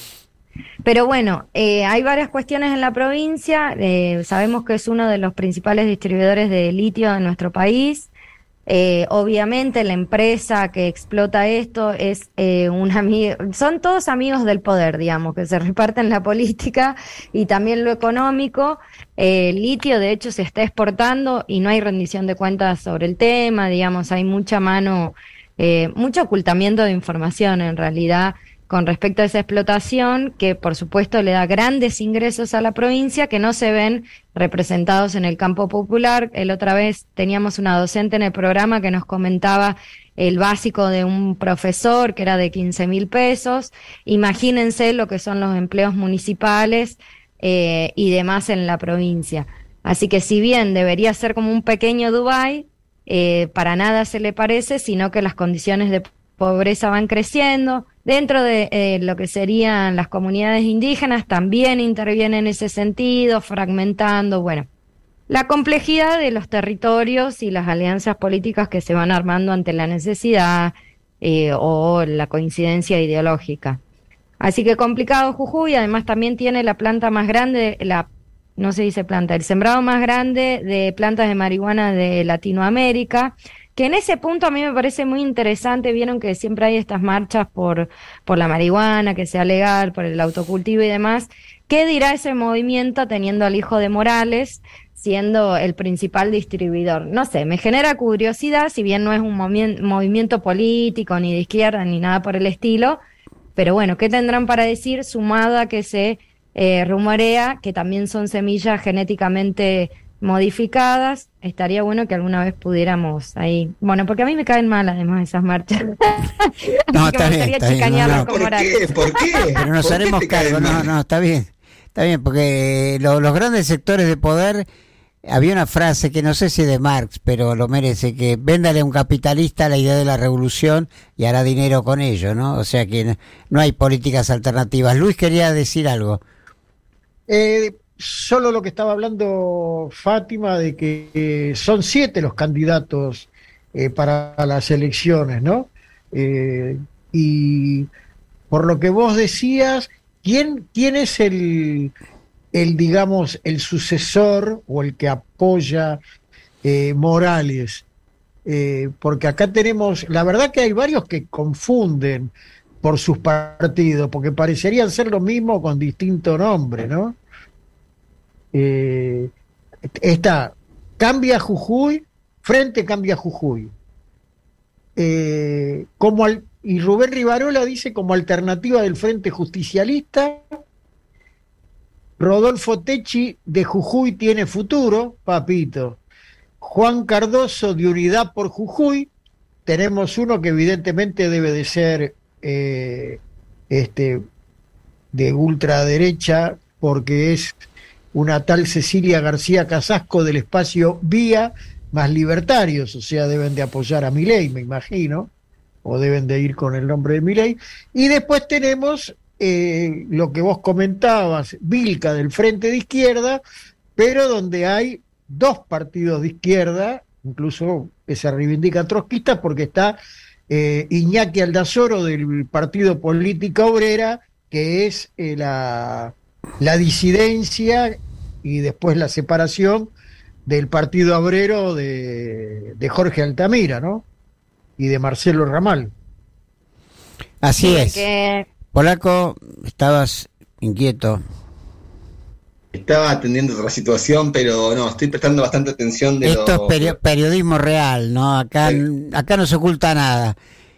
Pero bueno, eh, hay varias cuestiones en la provincia, eh, sabemos que es uno de los principales distribuidores de litio en nuestro país. Eh, obviamente la empresa que explota esto es eh, un amigo, son todos amigos del poder, digamos, que se reparten la política y también lo económico. Eh, el litio de hecho se está exportando y no hay rendición de cuentas sobre el tema, digamos, hay mucha mano, eh, mucho ocultamiento de información en realidad con respecto a esa explotación, que por supuesto le da grandes ingresos a la provincia que no se ven representados en el campo popular. El otra vez teníamos una docente en el programa que nos comentaba el básico de un profesor que era de quince mil pesos. Imagínense lo que son los empleos municipales eh, y demás en la provincia. Así que si bien debería ser como un pequeño Dubái, eh, para nada se le parece, sino que las condiciones de pobreza van creciendo. Dentro de eh, lo que serían las comunidades indígenas también interviene en ese sentido, fragmentando, bueno, la complejidad de los territorios y las alianzas políticas que se van armando ante la necesidad eh, o la coincidencia ideológica. Así que complicado Jujuy, además también tiene la planta más grande, la no se dice planta, el sembrado más grande de plantas de marihuana de Latinoamérica, que en ese punto a mí me parece muy interesante. Vieron que siempre hay estas marchas por, por la marihuana, que sea legal, por el autocultivo y demás. ¿Qué dirá ese movimiento teniendo al hijo de Morales siendo el principal distribuidor? No sé, me genera curiosidad, si bien no es un movi- movimiento político, ni de izquierda, ni nada por el estilo, pero bueno, ¿qué tendrán para decir sumado a que se eh, rumorea que también son semillas genéticamente modificadas? Estaría bueno que alguna vez pudiéramos ahí, bueno, porque a mí me caen mal además esas marchas. No, está bien, está bien. No, no. ¿Por qué? ¿Por qué? Pero nos ¿Por haremos qué te cargo, caen no, mal? no, está bien, está bien, porque lo- los grandes sectores de poder, había una frase que no sé si de Marx, pero lo merece, que véndale a un capitalista la idea de la revolución y hará dinero con ello, ¿no? O sea que no, no hay políticas alternativas. Luis quería decir algo. Eh, solo lo que estaba hablando Fátima, de que eh, son siete los candidatos eh, para las elecciones, ¿no? Eh, y por lo que vos decías, ¿quién, quién es el, el, digamos, el sucesor o el que apoya eh, Morales? Eh, porque acá tenemos, la verdad que hay varios que confunden por sus partidos, porque parecerían ser lo mismo con distinto nombre, ¿no? Eh, está Cambia Jujuy, Frente Cambia Jujuy. Eh, como al, y Rubén Rivarola dice como alternativa del Frente Justicialista. Rodolfo Techi de Jujuy tiene futuro, papito. Juan Cardoso de Unidad por Jujuy. Tenemos uno que evidentemente debe de ser eh, este de ultraderecha, porque es una tal Cecilia García Casasco del espacio Vía, más libertarios, o sea, deben de apoyar a Milei, me imagino, o deben de ir con el nombre de Milei. Y después tenemos eh, lo que vos comentabas, Vilca del Frente de Izquierda, pero donde hay dos partidos de izquierda, incluso que se reivindican trotskistas, porque está eh, Iñaki Aldazoro del Partido Política Obrera, que es eh, la, la disidencia y después la separación del Partido Obrero de, de Jorge Altamira, ¿no? Y de Marcelo Ramal. Así Sí, es. que- Polaco, estabas inquieto. Estaba atendiendo otra situación, pero no, estoy prestando bastante atención de Esto lo... es peri- periodismo real, ¿no? Acá, Sí. acá no se oculta nada.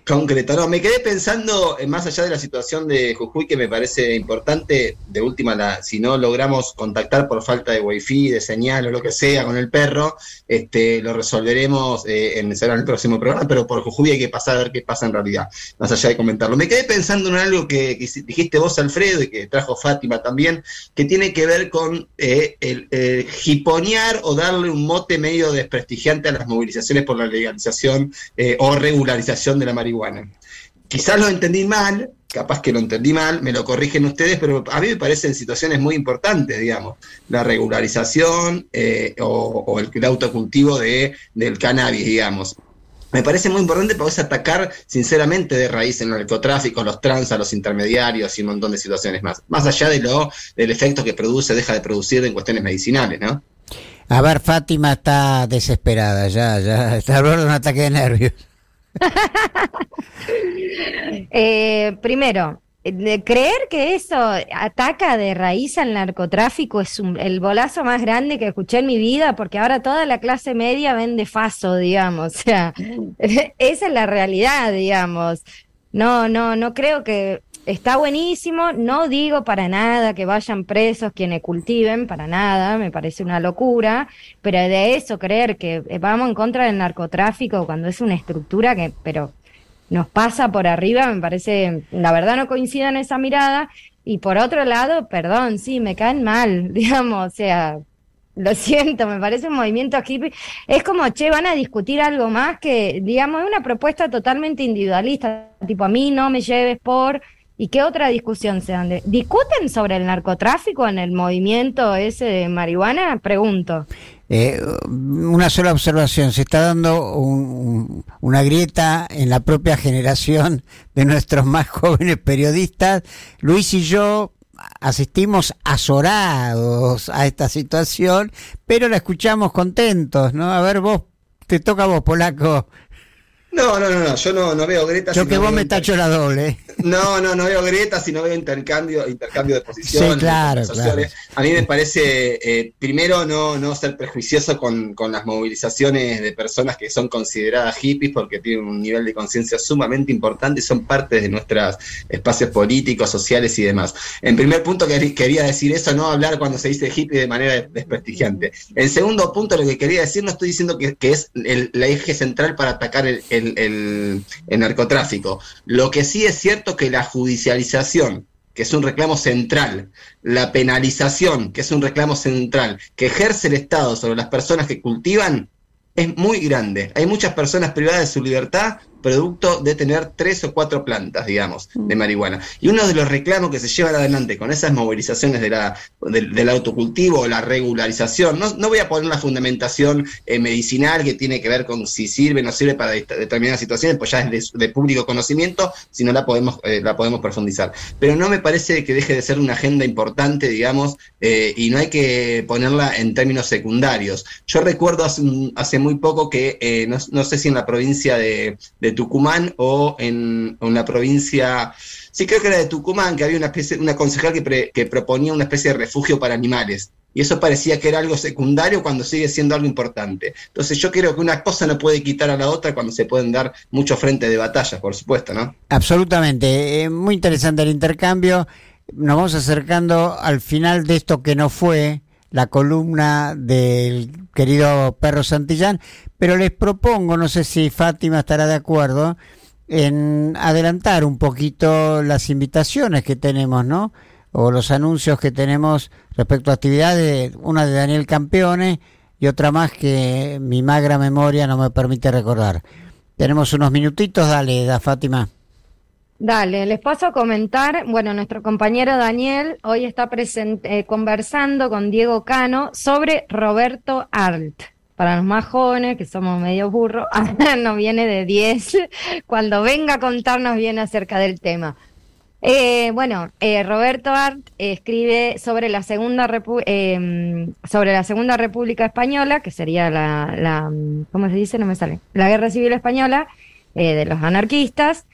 concreto. No, me quedé pensando, eh, más allá de la situación de Jujuy, que me parece importante, de última, la, si no logramos contactar por falta de wifi, de señal o lo que sea con el perro, este, lo resolveremos eh, en, será en el próximo programa, pero por Jujuy hay que pasar a ver qué pasa en realidad, más allá de comentarlo. Me quedé pensando en algo que, que dijiste vos, Alfredo, y que trajo Fátima también, que tiene que ver con eh, el eh, jiponear o darle un mote medio desprestigiante a las movilizaciones por la legalización eh, o regularización de la marihuana. Quizás lo entendí mal, capaz que lo entendí mal, me lo corrigen ustedes, pero a mí me parecen situaciones muy importantes, digamos, la regularización eh, o, o el, el autocultivo de, del cannabis, digamos. Me parece muy importante para atacar sinceramente de raíz el narcotráfico, los trans, a los intermediarios y un montón de situaciones más. Más allá de lo del efecto que produce, deja de producir en cuestiones medicinales, ¿no? A ver, Fátima está desesperada, ya, ya está al borde de un ataque de nervios. eh, primero, de creer que eso ataca de raíz al narcotráfico es un, el bolazo más grande que escuché en mi vida, porque ahora toda la clase media vende faso, digamos, o sea, esa es la realidad, digamos. No, no, no creo que está buenísimo, no digo para nada que vayan presos quienes cultiven, para nada, me parece una locura, pero de eso creer que vamos en contra del narcotráfico cuando es una estructura que, pero nos pasa por arriba, me parece, la verdad no coincido en esa mirada, y por otro lado, perdón, sí, me caen mal, digamos, o sea, lo siento, me parece un movimiento hippie, es como, che, van a discutir algo más que, digamos, es una propuesta totalmente individualista, tipo, a mí no me lleves por... ¿Y qué otra discusión se dan? ¿Discuten sobre el narcotráfico en el movimiento ese de marihuana? Pregunto. Eh, una sola observación, se está dando un, un, una grieta en la propia generación de nuestros más jóvenes periodistas. Luis y yo asistimos azorados a esta situación, pero la escuchamos contentos, ¿no? A ver, vos, te toca a vos, Polaco. No, no, no, no, yo no, no veo grietas. Yo que vos me tacho la doble. No, no, no veo grietas, sino veo intercambio, intercambio de posiciones. Sí, claro, claro. A mí me parece, eh, primero, no, no ser prejuicioso con, con las movilizaciones de personas que son consideradas hippies porque tienen un nivel de conciencia sumamente importante y son parte de nuestros espacios políticos, sociales y demás. En primer punto, quería decir eso, no hablar cuando se dice hippie de manera desprestigiante. En segundo punto, lo que quería decir, no estoy diciendo que, que es el, la eje central para atacar el, el El, el, el narcotráfico. Lo que sí es cierto que la judicialización, que es un reclamo central, la penalización, que es un reclamo central, que ejerce el Estado sobre las personas que cultivan, es muy grande. Hay muchas personas privadas de su libertad producto de tener tres o cuatro plantas, digamos, de marihuana. Y uno de los reclamos que se llevan adelante con esas movilizaciones de la, de, del autocultivo o la regularización, no, no voy a poner la fundamentación eh, medicinal que tiene que ver con si sirve o no sirve para determinadas situaciones, pues ya es de, de público conocimiento, si no la podemos, eh, la podemos profundizar. Pero no me parece que deje de ser una agenda importante, digamos, eh, y no hay que ponerla en términos secundarios. Yo recuerdo hace, hace muy poco que, eh, no, no sé si en la provincia de, de Tucumán o en, en la provincia, sí creo que era de Tucumán, que había una especie, una concejal que, pre, que proponía una especie de refugio para animales, y eso parecía que era algo secundario cuando sigue siendo algo importante. Entonces yo creo que una cosa no puede quitar a la otra cuando se pueden dar muchos frentes de batalla, por supuesto, ¿no? Absolutamente, eh, muy interesante el intercambio. Nos vamos acercando al final de esto que no fue la columna del querido Perro Santillán, pero les propongo, no sé si Fátima estará de acuerdo, en adelantar un poquito las invitaciones que tenemos, ¿no? O los anuncios que tenemos respecto a actividades, una de Daniel Campeone y otra más que mi magra memoria no me permite recordar. Tenemos unos minutitos, dale, da Fátima. Dale, les paso a comentar, bueno, nuestro compañero Daniel hoy está presente, eh, conversando con Diego Cano sobre Roberto Arlt. Para los más jóvenes, que somos medio burros, nos viene de diez, cuando venga a contarnos bien acerca del tema. Eh, bueno, eh, Roberto Arlt escribe sobre la segunda Repu- eh, sobre la Segunda República Española, que sería la, la ¿cómo se dice? No me sale. La Guerra Civil Española, eh, de los anarquistas.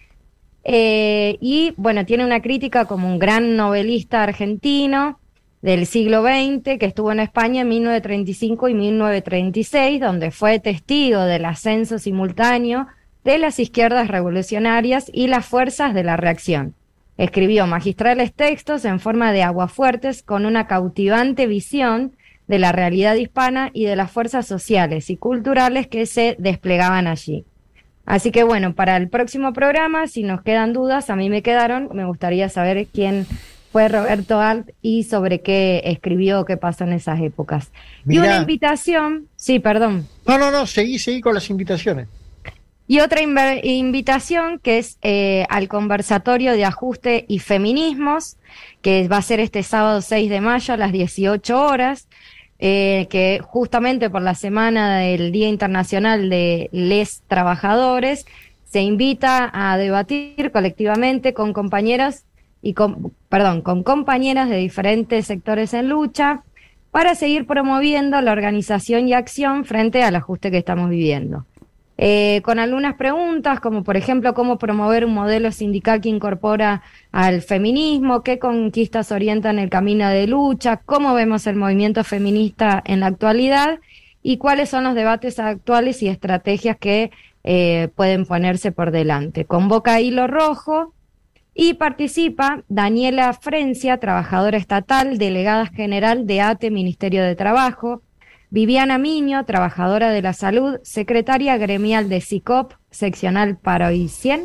Eh, y bueno, tiene una crítica como un gran novelista argentino del siglo veinte que estuvo en España en mil novecientos treinta y cinco y mil novecientos treinta y seis, donde fue testigo del ascenso simultáneo de las izquierdas revolucionarias y las fuerzas de la reacción. Escribió magistrales textos en forma de aguafuertes con una cautivante visión de la realidad hispana y de las fuerzas sociales y culturales que se desplegaban allí. Así que bueno, para el próximo programa, si nos quedan dudas, a mí me quedaron, me gustaría saber quién fue Roberto Arlt y sobre qué escribió, qué pasó en esas épocas. Mirá. Y una invitación, sí, perdón. No, no, no, seguí, seguí con las invitaciones. Y otra inver- invitación que es eh, al conversatorio de ajuste y feminismos, que va a ser este sábado seis de mayo a las dieciocho horas, eh, que justamente por la semana del Día Internacional de Les Trabajadores, se invita a debatir colectivamente con compañeras y con, perdón, con compañeras de diferentes sectores en lucha para seguir promoviendo la organización y acción frente al ajuste que estamos viviendo. Eh, con algunas preguntas, como por ejemplo, cómo promover un modelo sindical que incorpora al feminismo, qué conquistas orientan el camino de lucha, cómo vemos el movimiento feminista en la actualidad y cuáles son los debates actuales y estrategias que eh, pueden ponerse por delante. Convoca Hilo Rojo y participa Daniela Frencia, trabajadora estatal, delegada general de A T E, Ministerio de Trabajo, Viviana Miño, trabajadora de la salud, secretaria gremial de SICOP, seccional Paro y cien,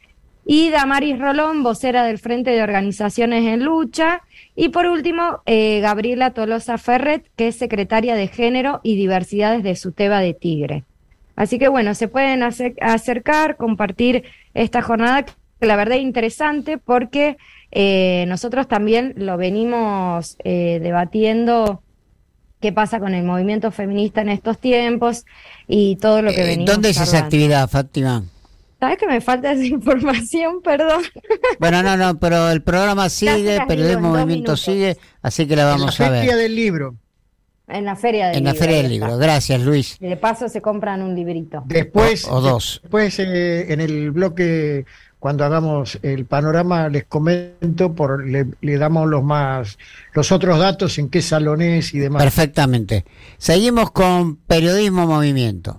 y Damaris Rolón, vocera del Frente de Organizaciones en Lucha, y por último, eh, Gabriela Tolosa Ferret, que es secretaria de Género y Diversidades de SUTEBA de Tigre. Así que bueno, se pueden acer- acercar, compartir esta jornada, que la verdad es interesante porque eh, nosotros también lo venimos eh, debatiendo. ¿Qué pasa con el movimiento feminista en estos tiempos y todo lo que Eh, venimos ¿Dónde es esa charlando? actividad, Fátima? ¿Sabes que me falta esa información? Perdón. Bueno, no, no, pero el programa sigue, las pero digo el en dos movimiento minutos. sigue, así que la vamos en a la Feria ver. del Libro. En la Feria del En la Libro. Feria ahí del está. Libro. Gracias, Luis. Y de paso se compran un librito. Después, O- o dos. Después eh, en el bloque, cuando hagamos el panorama, les comento, por le, le damos los más los otros datos, en qué salones y demás. Perfectamente. Seguimos con Periodismo Movimiento.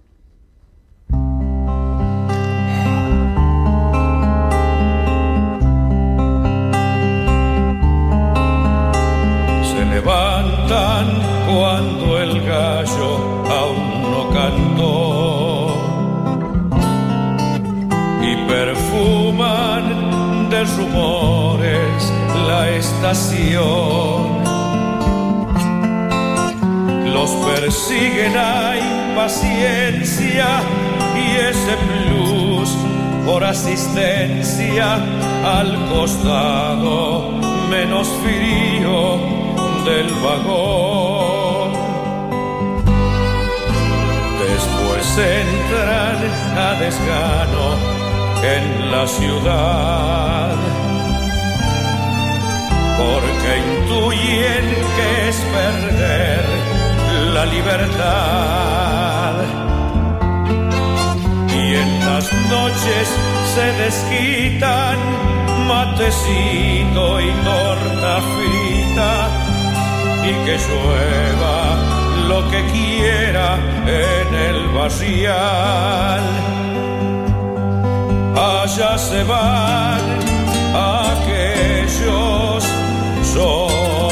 Se levantan cuando el gallo aún no cantó y perfuman de rumores la estación. Los persiguen a impaciencia y ese plus por asistencia al costado menos frío del vagón. Después entran a desgano en la ciudad, porque intuyen que es perder la libertad. Y en las noches se desquitan matecito y torta frita, y que llueva lo que quiera en el barrial. Allá se van aquellos, son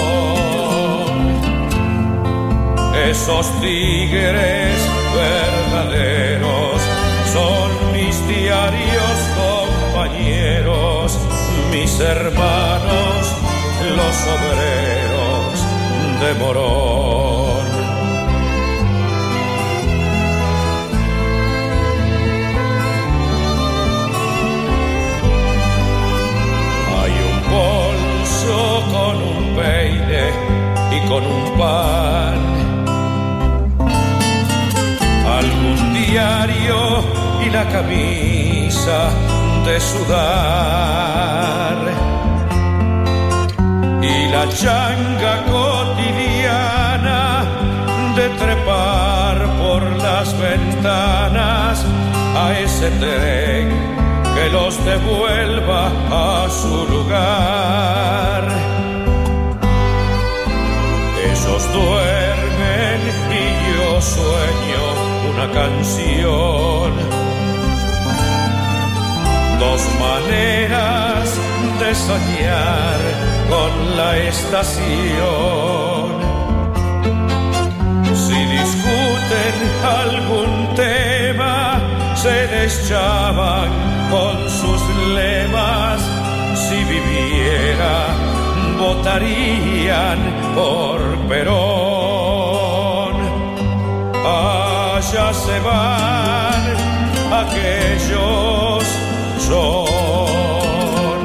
esos tigres verdaderos, son mis diarios compañeros, mis hermanos, los obreros de Morón. Hay un bolso con un peine y con un pan, algún diario y la camisa de sudar, y la changa cotidiana de trepar por las ventanas a ese tren que los devuelva a su lugar. Ellos duermen y yo sueño una canción maneras de soñar con la estación. Si discuten algún tema, se deschaban con sus lemas. Si viviera, votarían por Perón. Allá se van aquellos, son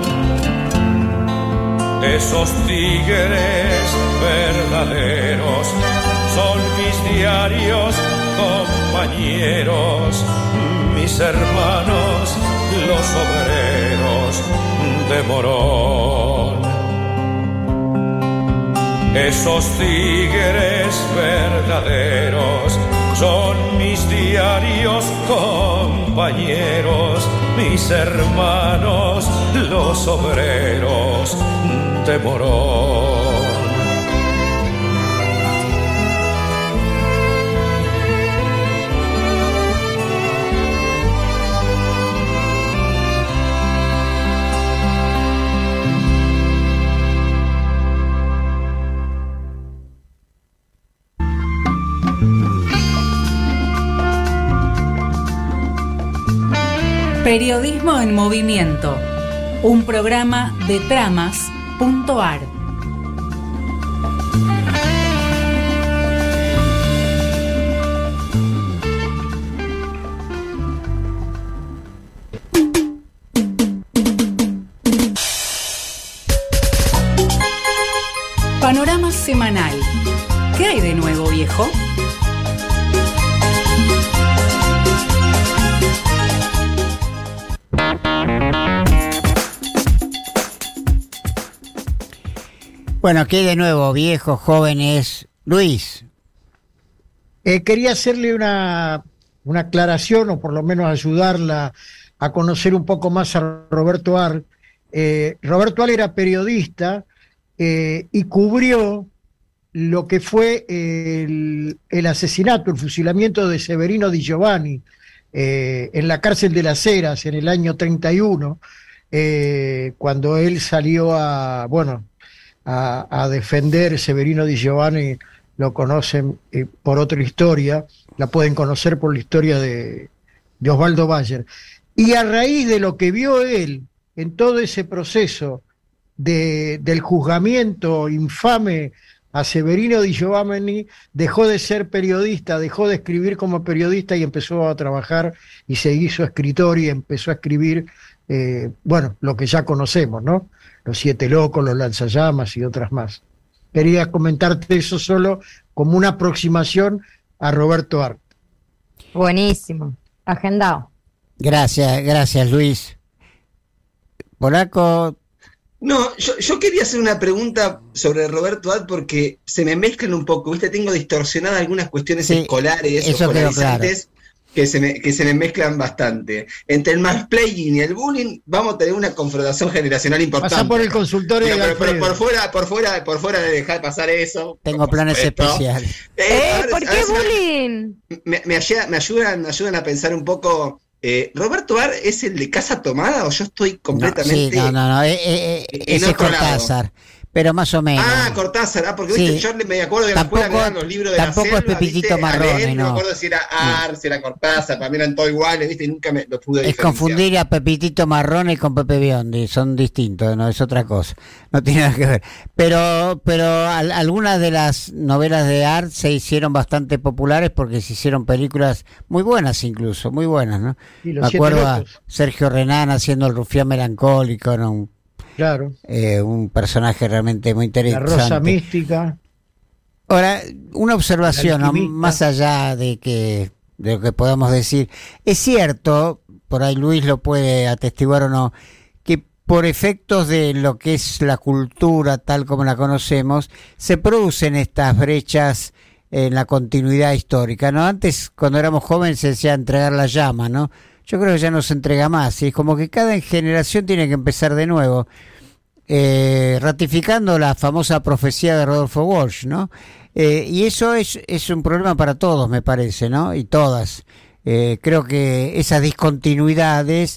esos tigres verdaderos, son mis diarios compañeros, mis hermanos, los obreros de Morón. Esos tigres verdaderos son mis diarios compañeros, mis hermanos, los obreros de Morón. Periodismo en Movimiento, un programa de tramas punto ar. Panorama semanal. ¿Qué hay de nuevo, viejo? Bueno, ¿qué hay de nuevo, viejos, jóvenes? Luis. Eh, quería hacerle una, una aclaración, o por lo menos ayudarla a conocer un poco más a Roberto Arlt. Eh, Roberto Arlt era periodista eh, y cubrió lo que fue el, el asesinato, el fusilamiento de Severino Di Giovanni eh, en la cárcel de Las Heras en el año treinta y uno, eh, cuando él salió a, bueno, A, a defender. Severino Di Giovanni lo conocen eh, por otra historia, la pueden conocer por la historia de, de Osvaldo Bayer. Y a raíz de lo que vio él en todo ese proceso de, del juzgamiento infame a Severino Di Giovanni, dejó de ser periodista, dejó de escribir como periodista y empezó a trabajar y se hizo escritor y empezó a escribir, eh, bueno, lo que ya conocemos, ¿no? Los Siete Locos, Los Lanzallamas y otras más. Quería comentarte eso solo como una aproximación a Roberto Arlt. Buenísimo, agendado. Gracias, gracias Luis. Polaco. No, yo, yo quería hacer una pregunta sobre Roberto Arlt porque se me mezclan un poco, ¿viste? Tengo distorsionadas algunas cuestiones Sí, escolares o eso quedó escolarizantes que se, me, que se me mezclan bastante. Entre el mansplaining y el bullying vamos a tener una confrontación generacional importante. Pasa por el consultorio Pero, de pero, pero Alfredo. por fuera, por fuera, por fuera de dejar pasar eso. Tengo planes supuesto. especiales. Eh, ¿Eh? ahora- ¿Por ahora qué se me- bullying? Me, me, ayuda- me ayudan, me ayudan a pensar un poco. Eh, ¿Roberto Arlt es el de Casa Tomada o yo estoy No, completamente sí, no, no, no, eh, eh, eh, en ese es otro lado? Cortázar, pero más o menos. Ah, Cortázar, ah, porque Sí. viste, yo me acuerdo de la escuela me Tampoco- daban los libros de la tampoco es selva, Pepitito ¿viste? A Marrone, leer, no. No me acuerdo si era Arlt, si era Cortázar, para mí eran todos iguales, viste, y nunca me lo pude Es diferenciar. confundir a Pepitito Marrone con Pepe Biondi, son distintos, no es otra cosa, no tiene nada que ver. Pero, pero al- algunas de las novelas de Arlt se hicieron bastante populares porque se hicieron películas muy buenas incluso, muy buenas, ¿no? Y Los Me Siete acuerdo a Locos. Sergio Renán haciendo el rufián melancólico, ¿no? un, Claro. eh, un personaje realmente muy La interesante. Rosa Mística. Ahora, una observación, El ¿no? alquimista. Más allá de que de lo que podamos decir, es cierto, por ahí Luis lo puede atestiguar o no, que por efectos de lo que es la cultura tal como la conocemos, se producen estas brechas en la continuidad histórica, ¿no? Antes, cuando éramos jóvenes, se decía entregar la llama, ¿no? Yo creo que ya no se entrega más, y es como que cada generación tiene que empezar de nuevo. Eh, ratificando la famosa profecía de Rodolfo Walsh, ¿no? Eh, y eso es, es un problema para todos, me parece, ¿no? Y todas. Eh, creo que esas discontinuidades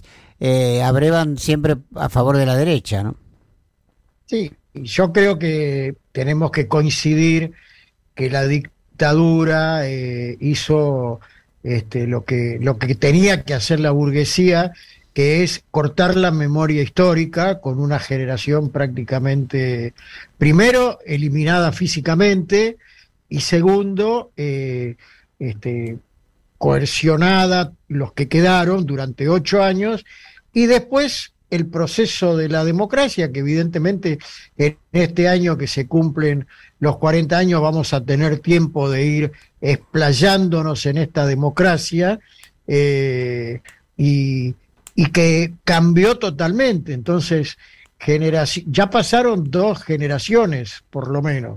eh, abrevan siempre a favor de la derecha, ¿no? Sí, yo creo que tenemos que coincidir que la dictadura eh, hizo este, lo que, lo que tenía que hacer la burguesía, que es cortar la memoria histórica con una generación prácticamente, primero, eliminada físicamente, y segundo, eh, este, coercionada los que quedaron durante ocho años, y después el proceso de la democracia, que evidentemente en este año que se cumplen los cuarenta años vamos a tener tiempo de ir explayándonos en esta democracia, eh, y, y que cambió totalmente. Entonces, generaci- ya pasaron dos generaciones, por lo menos,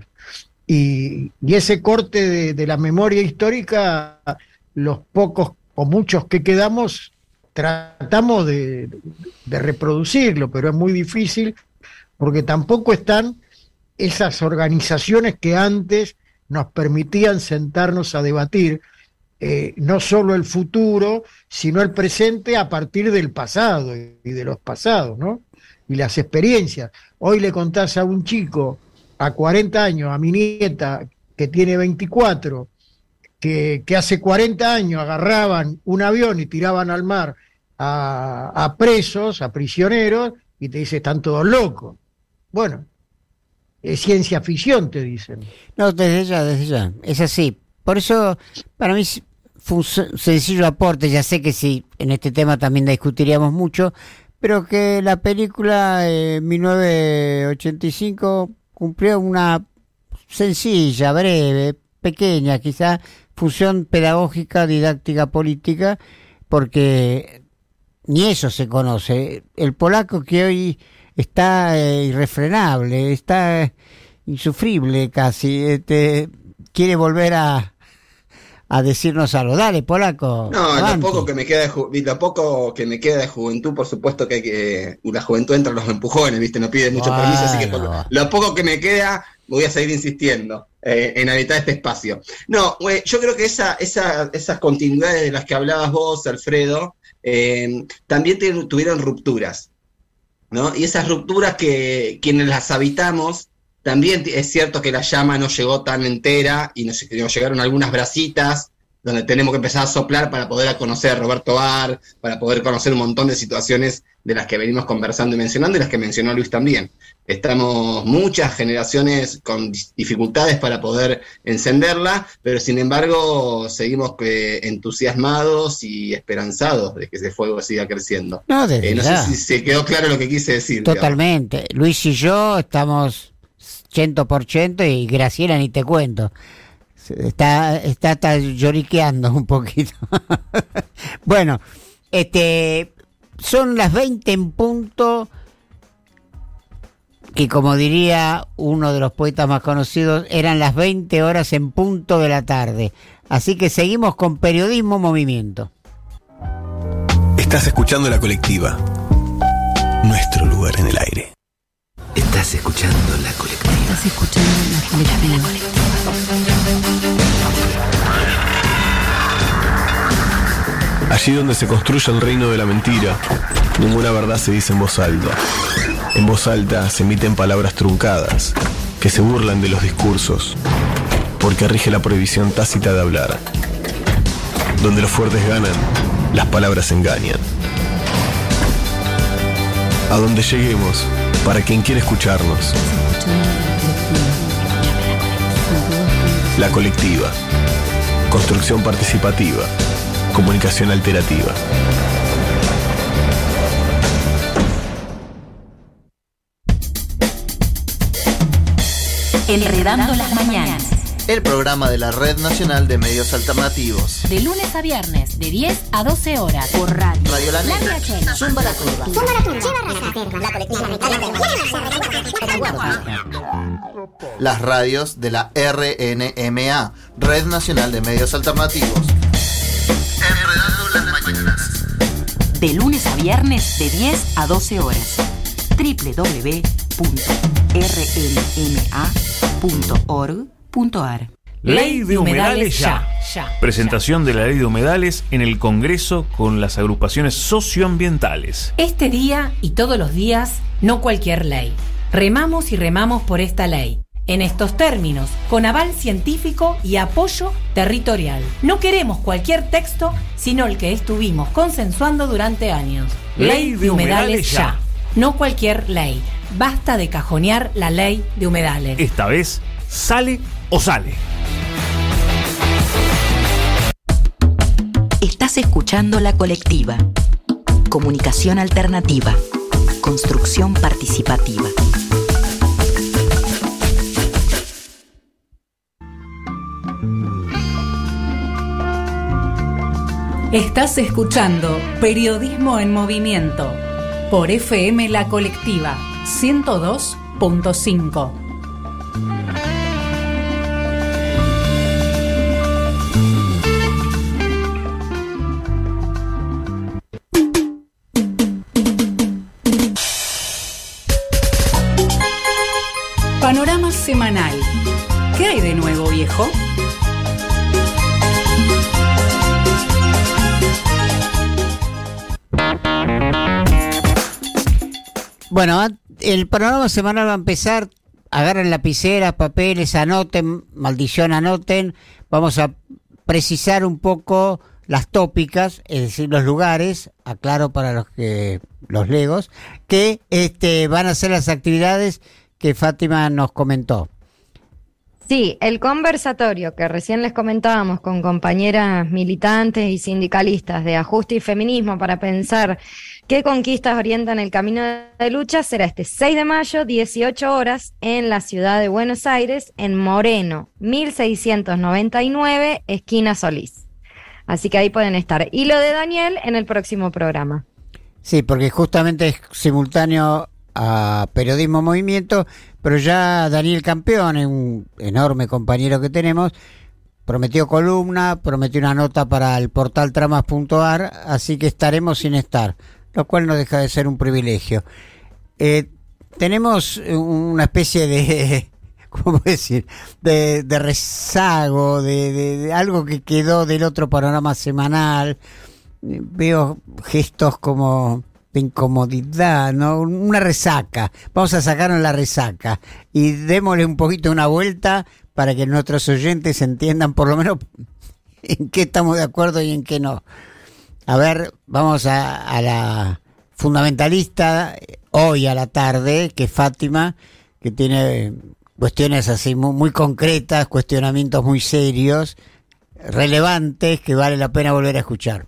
y, y ese corte de, de la memoria histórica, los pocos o muchos que quedamos, tratamos de, de reproducirlo, pero es muy difícil porque tampoco están esas organizaciones que antes nos permitían sentarnos a debatir eh, no solo el futuro, sino el presente a partir del pasado y de los pasados, ¿no? Y las experiencias. Hoy le contás a un chico a cuarenta años, a mi nieta que tiene veinticuatro, que, que hace cuarenta años agarraban un avión y tiraban al mar a, a presos, a prisioneros, y te dice, están todos locos. Bueno, es ciencia ficción, te dicen. No, desde ya, desde ya, es así. Por eso, para mí fue un sencillo aporte. Ya sé que sí, en este tema también discutiríamos mucho, pero que la película eh, mil novecientos ochenta y cinco cumplió una sencilla, breve, pequeña quizá, función pedagógica, didáctica, política, porque ni eso se conoce. El polaco que hoy está eh, irrefrenable, está insufrible casi, este, quiere volver a a decirnos algo. Dale, polaco. No, lo poco que me queda de ju- lo poco que me queda de juventud, por supuesto que, hay que la juventud entra en los empujones, ¿viste? No pide mucho bueno. permiso, así que por lo, lo poco que me queda voy a seguir insistiendo eh, en habitar este espacio. No, güey, yo creo que esa, esa, esas continuidades de las que hablabas vos, Alfredo, eh, también te, tuvieron rupturas, ¿no? Y esas rupturas que quienes las habitamos, también es cierto que la llama no llegó tan entera y nos, nos llegaron algunas brasitas donde tenemos que empezar a soplar para poder conocer a Roberto Ar, para poder conocer un montón de situaciones de las que venimos conversando y mencionando y las que mencionó Luis también. Estamos muchas generaciones con dificultades para poder encenderla, pero sin embargo seguimos eh, entusiasmados y esperanzados de que ese fuego siga creciendo. No, desde eh, no ya. sé si se quedó claro lo que quise decir. Totalmente. Digamos. Luis y yo estamos ciento por ciento y Graciela ni te cuento. Está, está, está lloriqueando un poquito. Bueno, este, son las veinte en punto, que como diría uno de los poetas más conocidos, eran las veinte horas en punto de la tarde. Así que seguimos con Periodismo Movimiento. Estás escuchando La Colectiva, nuestro lugar en el aire. Estás escuchando La Colectiva. Estás escuchando La Colectiva. Allí donde se construye el reino de la mentira, ninguna verdad se dice en voz alta. En voz alta se emiten palabras truncadas, que se burlan de los discursos, porque rige la prohibición tácita de hablar. Donde los fuertes ganan, las palabras engañan. A donde lleguemos, para quien quiere escucharnos. La Colectiva. Construcción participativa. Comunicación alterativa. Enredando las mañanas. El programa de la Red Nacional de Medios Alternativos. De lunes a viernes, de diez a doce horas. Por radio. Radio La Negra. Zumba la Curva. Zumba la Curva. La Colectiva. Las radios de la R N M A, Red Nacional de Medios Alternativos. Enredando las mañanas. De lunes a viernes, de diez a doce horas. doble u doble u doble u punto r n m a punto org punto a r. Ley de humedales ya. ya. Presentación de la ley de humedales en el Congreso con las agrupaciones socioambientales. Este día y todos los días, no cualquier ley. Remamos y remamos por esta ley. En estos términos, con aval científico y apoyo territorial. No queremos cualquier texto, sino el que estuvimos consensuando durante años. Ley de humedales ya. No cualquier ley. Basta de cajonear la ley de humedales. Esta vez, sale o sale. Estás escuchando La Colectiva. Comunicación alternativa. Construcción participativa. Estás escuchando Periodismo en Movimiento por F M La Colectiva ciento dos punto cinco. Panorama semanal. ¿Qué hay de nuevo, viejo? Bueno, el panorama semanal va a empezar. Agarren lapiceras, papeles, anoten, maldición, anoten. Vamos a precisar un poco las tópicas, es decir, los lugares, aclaro para los que los legos, que este, van a ser las actividades que Fátima nos comentó. Sí, el conversatorio que recién les comentábamos con compañeras militantes y sindicalistas de Ajuste y Feminismo para pensar qué conquistas orientan el camino de lucha será este seis de mayo, dieciocho horas, en la ciudad de Buenos Aires, en Moreno, mil seiscientos noventa y nueve, esquina Solís. Así que ahí pueden estar. Y lo de Daniel en el próximo programa. Sí, porque justamente es simultáneo a Periodismo Movimiento, pero ya Daniel Campeón, un enorme compañero que tenemos, prometió columna, prometió una nota para el portal tramas punto a r, así que estaremos sin estar, lo cual no deja de ser un privilegio. Eh, tenemos una especie de, ¿cómo decir?, de, de rezago, de, de, de algo que quedó del otro panorama semanal. Veo gestos como de incomodidad, ¿no? Una resaca. Vamos a sacarnos la resaca y démosle un poquito una vuelta para que nuestros oyentes entiendan por lo menos en qué estamos de acuerdo y en qué no. A ver, vamos a, a la fundamentalista hoy a la tarde, que es Fátima, que tiene cuestiones así muy, muy concretas, cuestionamientos muy serios, relevantes, que vale la pena volver a escuchar.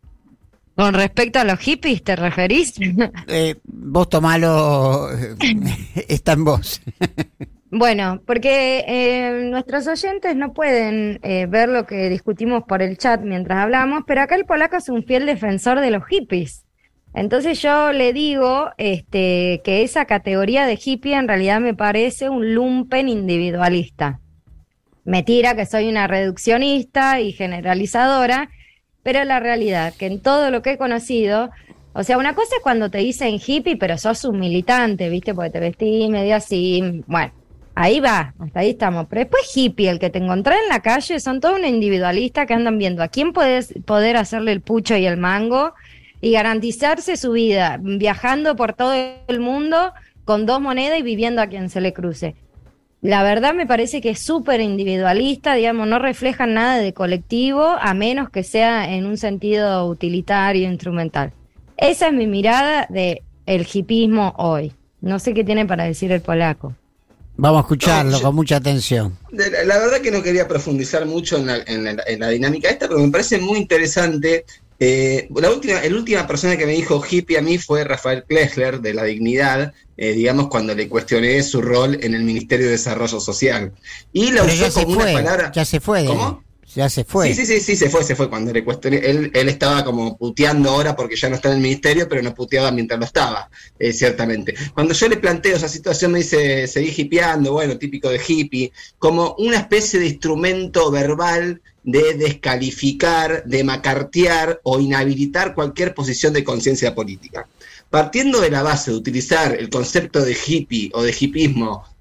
Con respecto a los hippies, ¿te referís? Eh, vos tomalo, está en vos. Bueno, porque eh, nuestros oyentes no pueden eh, ver lo que discutimos por el chat mientras hablamos, pero acá el polaco es un fiel defensor de los hippies. Entonces yo le digo este, que esa categoría de hippie en realidad me parece un lumpen individualista. Me tira que soy una reduccionista y generalizadora, pero la realidad, que en todo lo que he conocido, o sea, una cosa es cuando te dicen hippie, pero sos un militante, ¿viste? Porque te vestís medio así, bueno, ahí va, hasta ahí estamos. Pero después hippie, el que te encontrás en la calle, son todos unos individualistas que andan viendo a quién podés poder hacerle el pucho y el mango y garantizarse su vida, viajando por todo el mundo con dos monedas y viviendo a quien se le cruce. La verdad me parece que es súper individualista, digamos, no refleja nada de colectivo, a menos que sea en un sentido utilitario, instrumental. Esa es mi mirada de el hipismo hoy. No sé qué tiene para decir el polaco. Vamos a escucharlo no, yo, con mucha atención. La, la verdad que no quería profundizar mucho en la, en la, en la dinámica esta, pero me parece muy interesante. Eh, la última, la última persona que me dijo hippie a mí fue Rafael Klesler, de La Dignidad, eh, digamos, cuando le cuestioné su rol en el Ministerio de Desarrollo Social. Y la usó como una palabra. Ya se fue. ¿Cómo? Ya se fue. Sí, sí, sí, sí, se fue, se fue. Cuando le cuestioné, él, él estaba como puteando ahora porque ya no está en el ministerio, pero no puteaba mientras lo estaba, eh, ciertamente. Cuando yo le planteo esa situación, me dice, seguí hippieando, bueno, típico de hippie, como una especie de instrumento verbal de descalificar, de macartear o inhabilitar cualquier posición de conciencia política. Partiendo de la base de utilizar el concepto de hippie o de hippismo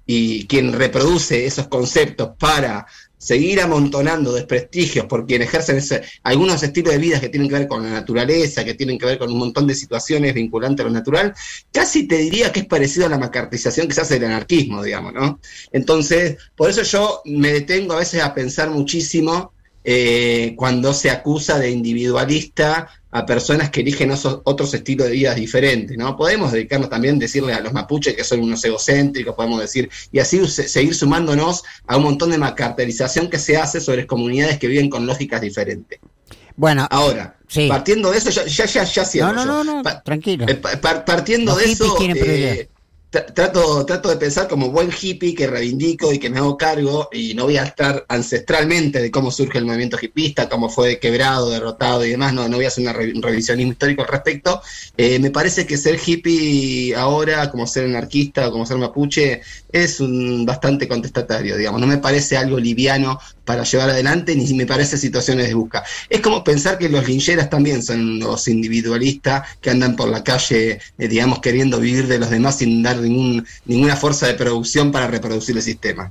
y quien reproduce esos conceptos para seguir amontonando desprestigios por quien ejercen ese, algunos estilos de vida que tienen que ver con la naturaleza, que tienen que ver con un montón de situaciones vinculantes a lo natural, casi te diría que es parecido a la macartización que se hace del anarquismo, digamos, ¿no? Entonces, por eso yo me detengo a veces a pensar muchísimo eh, cuando se acusa de individualista a personas que eligen osos, otros estilos de vida diferentes, ¿no? Podemos dedicarnos también a decirle a los mapuches que son unos egocéntricos, podemos decir, y así se, seguir sumándonos a un montón de macarterización que se hace sobre comunidades que viven con lógicas diferentes. Bueno, ahora, sí. partiendo de eso, ya ya ya, ya cierro No, no, yo. no, no, Pa- tranquilo. eh, pa- par- partiendo Los de hippies eso, tienen prioridad. eh, tra- trato, trato de pensar como buen hippie que reivindico y que me hago cargo, y no voy a estar ancestralmente de cómo surge el movimiento hippista, cómo fue quebrado, derrotado y demás, no, no voy a hacer una re- un revisionismo histórico al respecto. Eh, me parece que ser hippie ahora, como ser anarquista o como ser mapuche, es un bastante contestatario, digamos, no me parece algo liviano para llevar adelante, ni me parece situaciones de busca. Es como pensar que los lincheras también son los individualistas que andan por la calle, eh, digamos, queriendo vivir de los demás sin dar ningún, ninguna fuerza de producción para reproducir el sistema.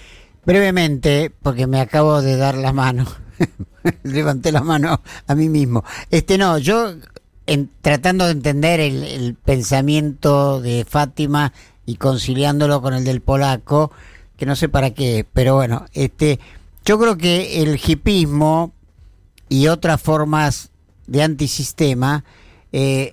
Brevemente, porque me acabo de dar la mano, levanté la mano a mí mismo. Este no, yo en, tratando de entender el, el pensamiento de Fátima y conciliándolo con el del polaco, que no sé para qué, pero bueno, este, yo creo que el hipismo y otras formas de antisistema, eh,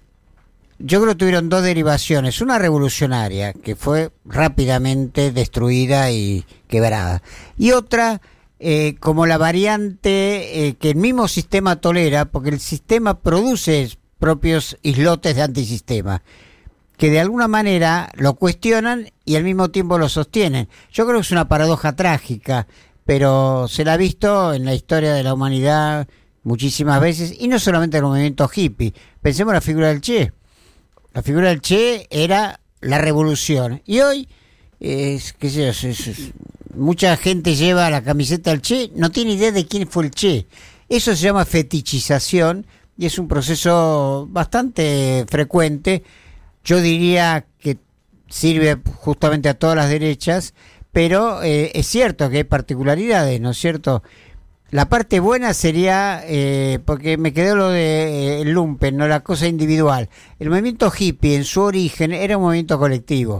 yo creo que tuvieron dos derivaciones, una revolucionaria, que fue rápidamente destruida y quebrada, y otra eh, como la variante eh, que el mismo sistema tolera, porque el sistema produce propios islotes de antisistema, que de alguna manera lo cuestionan y al mismo tiempo lo sostienen. Yo creo que es una paradoja trágica, pero se la ha visto en la historia de la humanidad muchísimas veces, y no solamente en el movimiento hippie. Pensemos en la figura del Che. La figura del Che era la revolución, y hoy es, qué sé yo, es, es, es, mucha gente lleva la camiseta del Che, no tiene idea de quién fue el Che. Eso se llama fetichización y es un proceso bastante frecuente. Yo diría que sirve justamente a todas las derechas, pero eh, es cierto que hay particularidades, ¿no es cierto? La parte buena sería, eh, porque me quedó lo de eh, el lumpen, no la cosa individual. El movimiento hippie en su origen era un movimiento colectivo.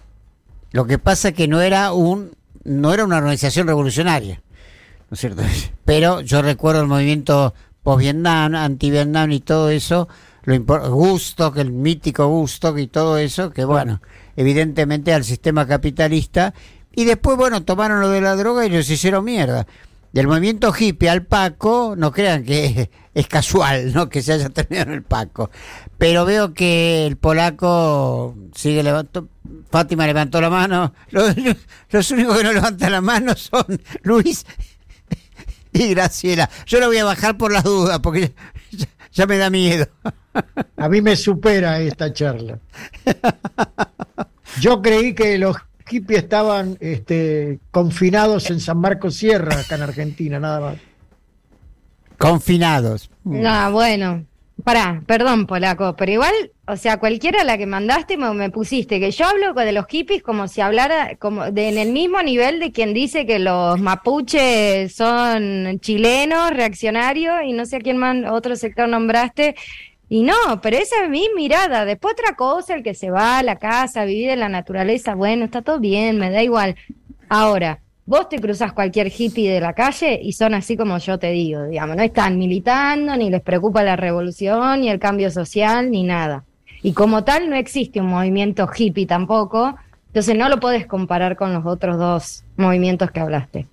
Lo que pasa que no era un, no era una organización revolucionaria, ¿no es cierto? Pero yo recuerdo el movimiento post-Vietnam, anti-Vietnam y todo eso, lo impor- Gusto, que el mítico Gusto y todo eso, que bueno, evidentemente al sistema capitalista, y después bueno, tomaron lo de la droga y los hicieron mierda. Del movimiento hippie al Paco, no crean que es casual, ¿no?, que se haya terminado el Paco, pero veo que el polaco sigue levantando. Fátima levantó la mano, los, los únicos que no levantan la mano son Luis y Graciela. Yo lo voy a bajar por las dudas porque ya, ya me da miedo. A mí me supera esta charla. Yo creí que los hippies estaban este, confinados en San Marcos Sierra, acá en Argentina, nada más. Confinados. No, bueno, pará, perdón, polaco, pero igual, o sea, cualquiera la que mandaste me, me pusiste, que yo hablo de los hippies como si hablara, como de, en el mismo nivel de quien dice que los mapuches son chilenos, reaccionarios, y no sé a quién más, otro sector nombraste. Y no, pero esa es mi mirada. Después otra cosa, el que se va a la casa, a vivir en la naturaleza, bueno, está todo bien, me da igual. Ahora, vos te cruzás cualquier hippie de la calle y son así como yo te digo, digamos, no están militando, ni les preocupa la revolución, ni el cambio social, ni nada. Y como tal no existe un movimiento hippie tampoco, entonces no lo podés comparar con los otros dos movimientos que hablaste.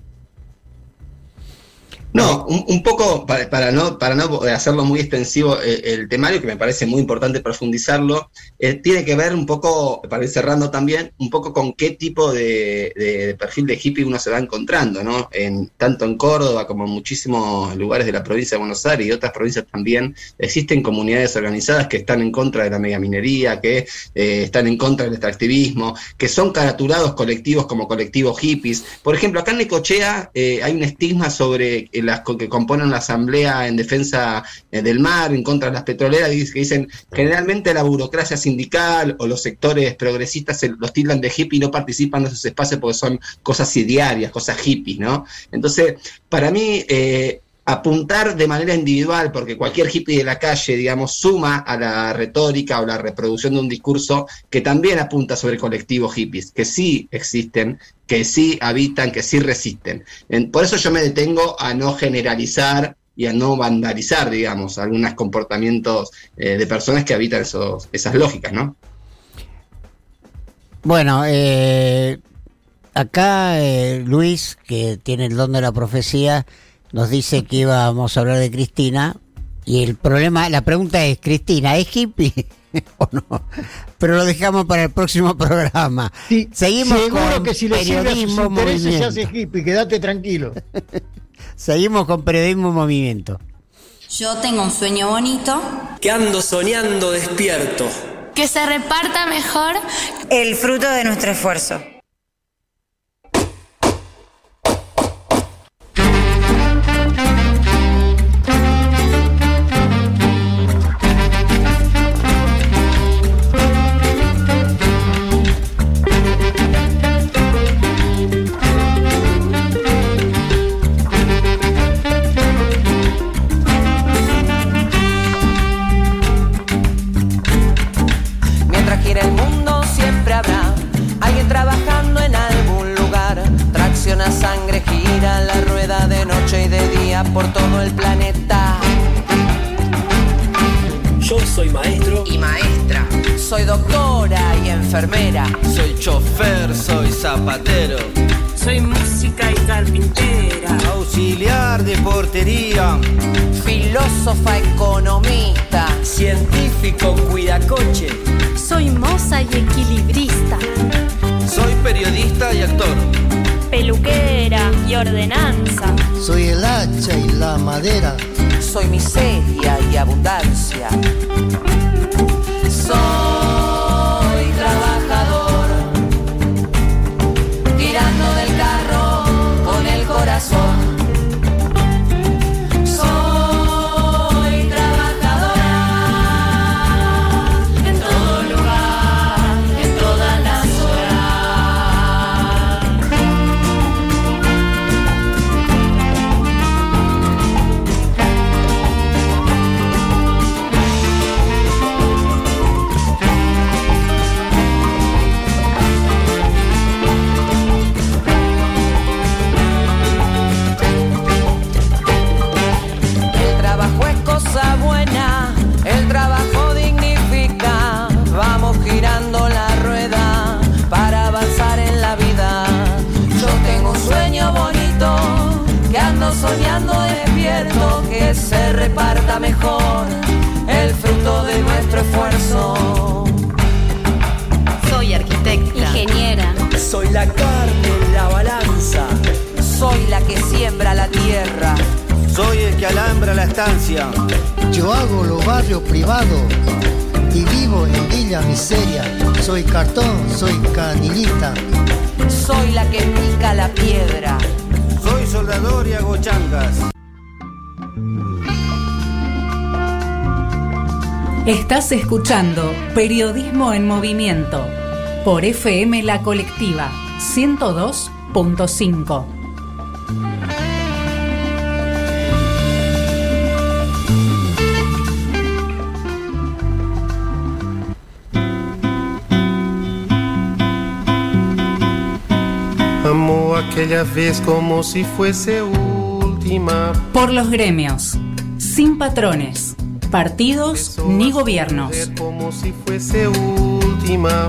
No, un, un poco para, para no para no hacerlo muy extensivo eh, el temario, que me parece muy importante profundizarlo, eh, tiene que ver un poco, para ir cerrando también, un poco con qué tipo de, de, de perfil de hippie uno se va encontrando, ¿no? En, tanto en Córdoba como en muchísimos lugares de la provincia de Buenos Aires y otras provincias también, existen comunidades organizadas que están en contra de la megaminería, que eh, están en contra del extractivismo, que son caratulados colectivos como colectivos hippies. Por ejemplo, acá en Necochea eh, hay un estigma sobre el las que componen la asamblea en defensa eh, del mar, en contra de las petroleras, que dicen generalmente la burocracia sindical o los sectores progresistas se los tildan de hippie y no participan de esos espacios porque son cosas idearias, cosas hippies, ¿no? Entonces, para mí, eh, apuntar de manera individual, porque cualquier hippie de la calle, digamos, suma a la retórica o la reproducción de un discurso que también apunta sobre colectivos hippies, que sí existen, que sí habitan, que sí resisten. En, por eso yo me detengo a no generalizar y a no vandalizar, digamos, algunos comportamientos eh, de personas que habitan esos, esas lógicas, ¿no? Bueno, eh, acá eh, Luis, que tiene el don de la profecía, nos dice que íbamos a hablar de Cristina, y el problema, la pregunta es, ¿Cristina es hippie o no? Pero lo dejamos para el próximo programa. Sí, seguimos seguro con que si le sirve a sus periodismo intereses se movimiento. hace hippie, quédate tranquilo. Seguimos con periodismo movimiento. Yo tengo un sueño bonito. Que ando soñando despierto. Que se reparta mejor el fruto de nuestro esfuerzo. Por todo el planeta. Yo soy maestro y maestra. Soy doctora y enfermera. Soy chofer, soy zapatero. Soy música y carpintera. Auxiliar de portería. Filósofa, economista. Científico, cuidacoche. Soy moza y equilibrista. Soy periodista y actor. Peluquera y ordenanza. Soy el hacha y la madera. Soy miseria y abundancia. Soy trabajador, tirando del carro con el corazón. Soy trabajadora en todo lugar, en todas las horas. Cosa buena, el trabajo dignifica. Vamos girando la rueda para avanzar en la vida. Yo tengo un sueño bonito que ando soñando despierto, que se reparta mejor el fruto de nuestro esfuerzo. Soy arquitecta, ingeniera. Soy la carne en la balanza. Soy la que siembra la tierra. Soy el que alambra la estancia. Yo hago los barrios privados y vivo en Villa Miseria. Soy cartón, soy canillita. Soy la que pica la piedra. Soy soldador y hago changas. Estás escuchando Periodismo en Movimiento por F M La Colectiva ciento dos punto cinco. Amo aquella vez como si fuese última. Por los gremios, sin patrones, partidos ni gobiernos. Como si fuese última.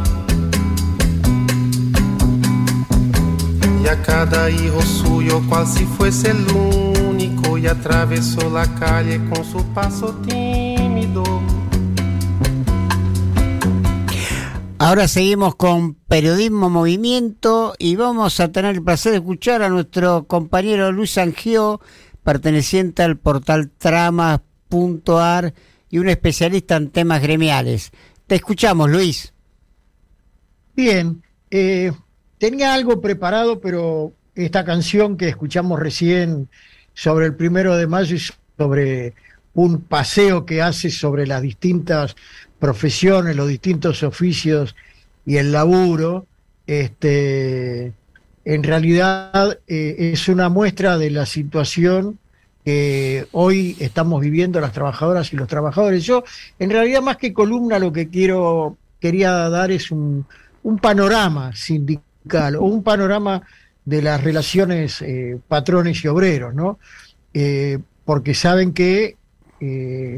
Y a cada hijo suyo cual si fuese el único, y atravesó la calle con su paso tímido. Ahora seguimos con Periodismo Movimiento y vamos a tener el placer de escuchar a nuestro compañero Luis Angió, perteneciente al portal tramas punto a r y un especialista en temas gremiales. Te escuchamos, Luis. Bien, eh, tenía algo preparado, pero esta canción que escuchamos recién sobre el primero de mayo y sobre un paseo que hace sobre las distintas profesiones, los distintos oficios y el laburo, este, en realidad eh, es una muestra de la situación que hoy estamos viviendo las trabajadoras y los trabajadores. Yo, en realidad, más que columna, lo que quiero quería dar es un, un panorama sindical o un panorama de las relaciones eh, patrones y obreros, ¿no? Eh, porque saben que eh,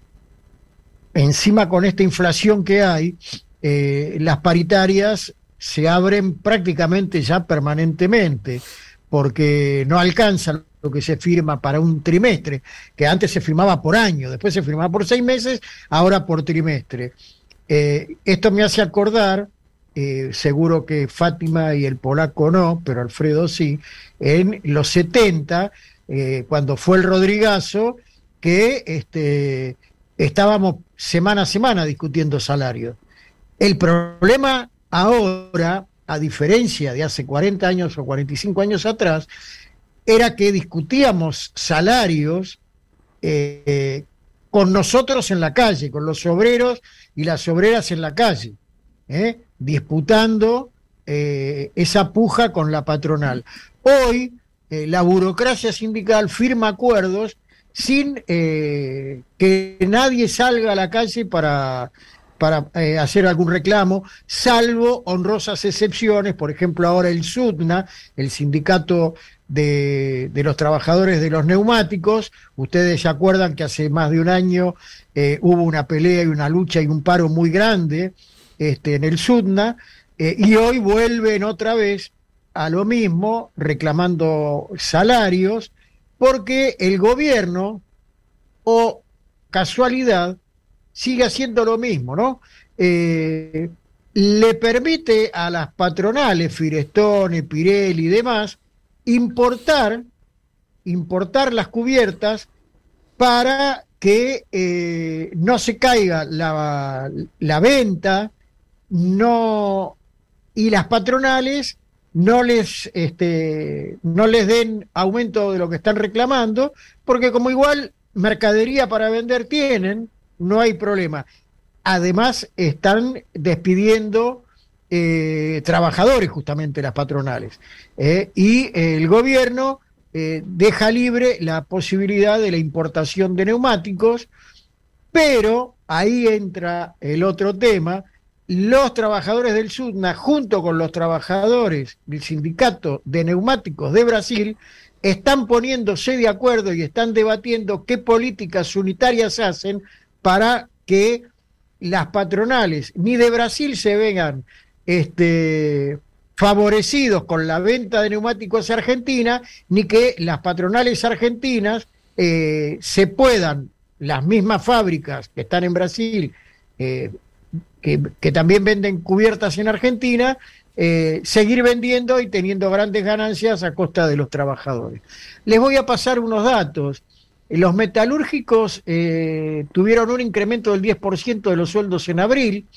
encima con esta inflación que hay, eh, las paritarias se abren prácticamente ya permanentemente, porque no alcanzan lo que se firma para un trimestre, que antes se firmaba por año, después se firmaba por seis meses, ahora por trimestre. Eh, esto me hace acordar, eh, seguro que Fátima y el polaco no, pero Alfredo sí, en los setenta, eh, cuando fue el Rodrigazo, que este, estábamos semana a semana discutiendo salarios. El problema ahora, a diferencia de hace cuarenta años o cuarenta y cinco años atrás, era que discutíamos salarios eh, con nosotros en la calle, con los obreros y las obreras en la calle, ¿eh? disputando eh, esa puja con la patronal. Hoy eh, la burocracia sindical firma acuerdos sin eh, que nadie salga a la calle para, para eh, hacer algún reclamo, salvo honrosas excepciones. Por ejemplo, ahora el SUTNA, el sindicato de, de los trabajadores de los neumáticos, ustedes se acuerdan que hace más de un año eh, hubo una pelea y una lucha y un paro muy grande este, en el SUTNA, eh, y hoy vuelven otra vez a lo mismo, reclamando salarios, porque el gobierno, o casualidad, sigue haciendo lo mismo, ¿no? Eh, le permite a las patronales, Firestone, Pirelli y demás, importar, importar las cubiertas para que eh, no se caiga la, la venta, no, y las patronales no les este no les den aumento de lo que están reclamando, porque como igual mercadería para vender tienen, no hay problema. Además están despidiendo eh, trabajadores, justamente las patronales, eh, y eh, el gobierno eh, deja libre la posibilidad de la importación de neumáticos, pero ahí entra el otro tema. Los trabajadores del SUTNA, junto con los trabajadores del sindicato de neumáticos de Brasil, están poniéndose de acuerdo y están debatiendo qué políticas unitarias hacen para que las patronales ni de Brasil se vean este, favorecidos con la venta de neumáticos a Argentina, ni que las patronales argentinas eh, se puedan, las mismas fábricas que están en Brasil, eh, Que, que también venden cubiertas en Argentina, eh, seguir vendiendo y teniendo grandes ganancias a costa de los trabajadores. Les voy a pasar unos datos. Los metalúrgicos eh, tuvieron un incremento del diez por ciento de los sueldos en abril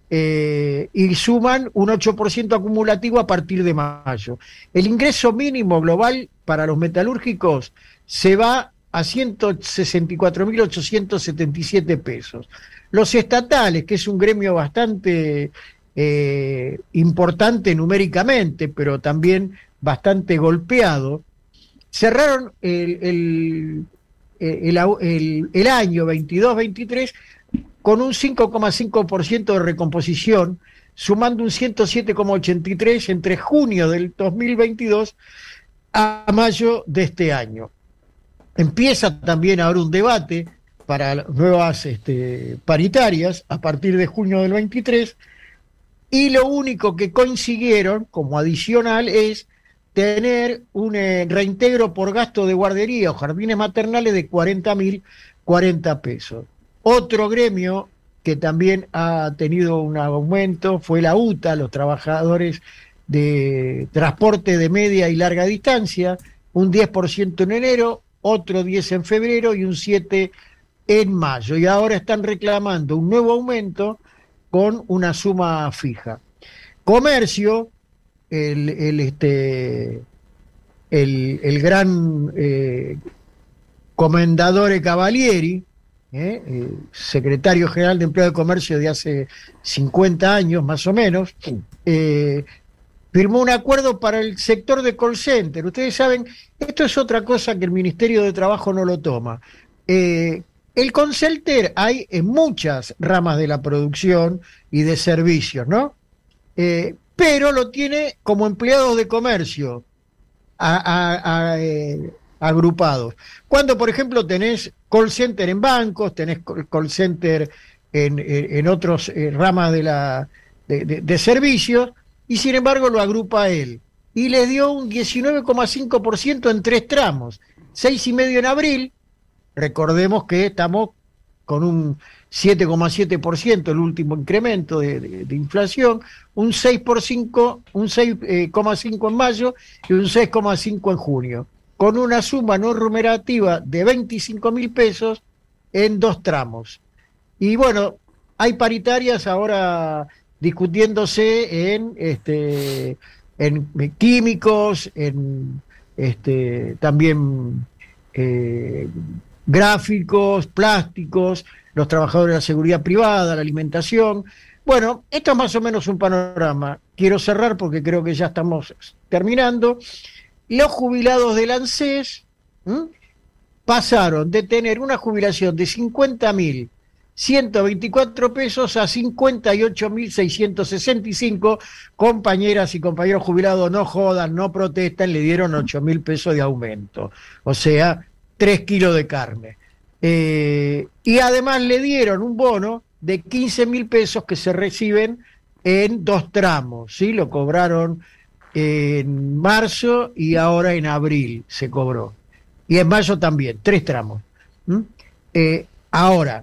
eh, y suman un ocho por ciento acumulativo a partir de mayo. El ingreso mínimo global para los metalúrgicos se va a ciento sesenta y cuatro mil ochocientos setenta y siete pesos. Los estatales, que es un gremio bastante eh, importante numéricamente, pero también bastante golpeado, cerraron el, el, el, el, el año veintidós veintitrés con un cinco coma cinco por ciento de recomposición, sumando un ciento siete coma ochenta y tres entre junio del dos mil veintidós a mayo de este año. Empieza también ahora un debate para nuevas este, paritarias a partir de junio del veintitrés, y lo único que consiguieron como adicional es tener un eh, reintegro por gasto de guardería o jardines maternales de cuarenta mil cuarenta pesos. Otro gremio que también ha tenido un aumento fue la U T A, los trabajadores de transporte de media y larga distancia, un diez por ciento en enero, otro diez en febrero y un siete por ciento en mayo, y ahora están reclamando un nuevo aumento con una suma fija. Comercio, el, el, este, el, el gran eh, Comendadore Cavalieri, eh, eh, secretario general de Empleo de Comercio de hace cincuenta años más o menos, eh, firmó un acuerdo para el sector de call center. Ustedes saben, esto es otra cosa que el Ministerio de Trabajo no lo toma. Eh, el call center hay en muchas ramas de la producción y de servicios, ¿no? Eh, pero lo tiene como empleados de comercio a, a, a, eh, agrupados. Cuando, por ejemplo, tenés call center en bancos, tenés call center en, en, en otras eh, ramas de, la, de, de, de servicios, y sin embargo lo agrupa él. Y le dio un diecinueve coma cinco por ciento en tres tramos, seis coma cinco por ciento en abril, recordemos que estamos con un siete coma siete por ciento el último incremento de, de, de inflación, un seis coma cinco por ciento en mayo y un seis coma cinco por ciento en junio, con una suma no remunerativa de veinticinco mil pesos en dos tramos. Y bueno, hay paritarias ahora discutiéndose en este en químicos, en este también eh, gráficos, plásticos, los trabajadores de la seguridad privada, la alimentación. Bueno, esto es más o menos un panorama. Quiero cerrar porque creo que ya estamos terminando. Los jubilados del ANSES ¿m? pasaron de tener una jubilación de cincuenta mil ciento veinticuatro pesos a cincuenta y ocho mil seiscientos sesenta y cinco. Compañeras y compañeros jubilados, no jodan, no protestan, le dieron ocho mil pesos de aumento, o sea, tres kilos de carne. Eh, y además le dieron un bono de quince mil pesos que se reciben en dos tramos, ¿sí? Lo cobraron en marzo y ahora en abril se cobró. Y en mayo también, tres tramos. ¿Mm? Eh, ahora,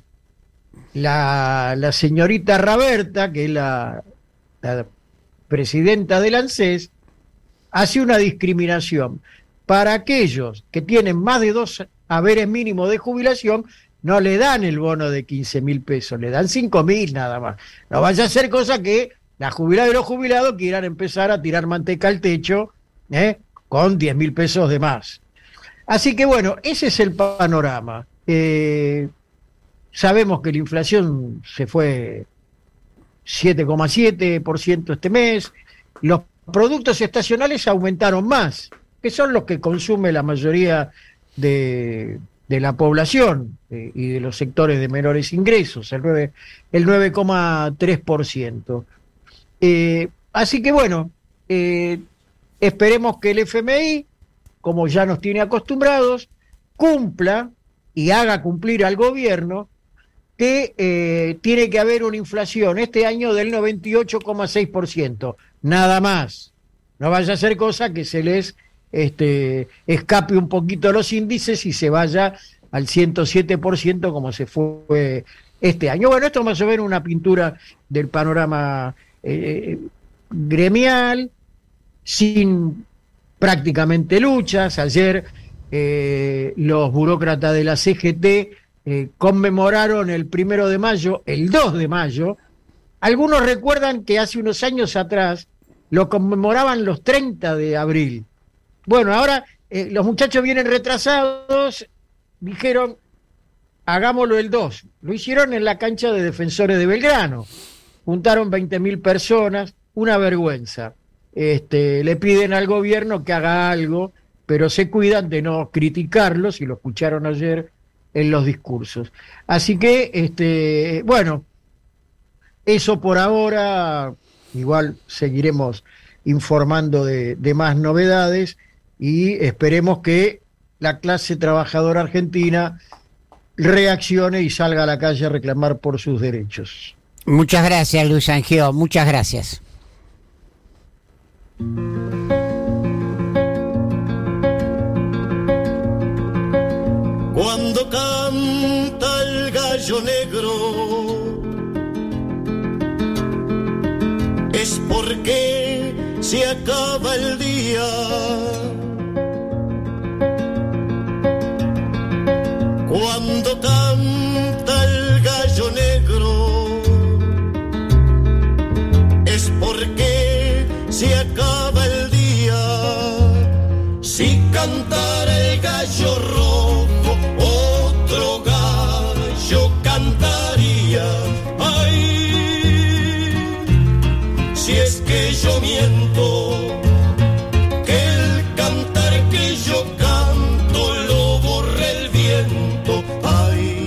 La, la señorita Raberta, que es la, la presidenta del ANSES, hace una discriminación. Para aquellos que tienen más de dos haberes mínimos de jubilación, no le dan el bono de quince mil pesos, le dan cinco mil nada más. No vaya a ser cosa que la jubilada y los jubilados quieran empezar a tirar manteca al techo ¿eh? con diez mil pesos de más. Así que bueno, ese es el panorama. Eh, Sabemos que la inflación se fue siete coma siete por ciento este mes. Los productos estacionales aumentaron más, que son los que consume la mayoría de, de la población eh, y de los sectores de menores ingresos, el nueve, el nueve coma tres por ciento. Eh, así que bueno, eh, esperemos que el F M I, como ya nos tiene acostumbrados, cumpla y haga cumplir al gobierno que eh, tiene que haber una inflación este año del noventa y ocho coma seis por ciento, nada más. No vaya a ser cosa que se les este, escape un poquito los índices y se vaya al ciento siete por ciento como se fue este año. Bueno, esto más o menos una pintura del panorama eh, gremial, sin prácticamente luchas. Ayer eh, los burócratas de la C G T Eh, conmemoraron el primero de mayo, el dos de mayo. Algunos recuerdan que hace unos años atrás lo conmemoraban los treinta de abril. Bueno, ahora eh, los muchachos vienen retrasados, dijeron, hagámoslo el dos. Lo hicieron en la cancha de Defensores de Belgrano. Juntaron veinte mil personas, una vergüenza. Este, le piden al gobierno que haga algo, pero se cuidan de no criticarlos, y lo escucharon ayer en los discursos. Así que, este, bueno, eso por ahora, igual seguiremos informando de, de más novedades y esperemos que la clase trabajadora argentina reaccione y salga a la calle a reclamar por sus derechos. Muchas gracias, Luis Angio, muchas gracias. Cuando canta el gallo negro es porque se acaba el día. Cuando canta el gallo negro es porque se acaba el día. Si cantara el gallo rojo, otro gallo cantaría. Ay, si es que yo miento, que el cantar que yo canto lo borra el viento. Ay,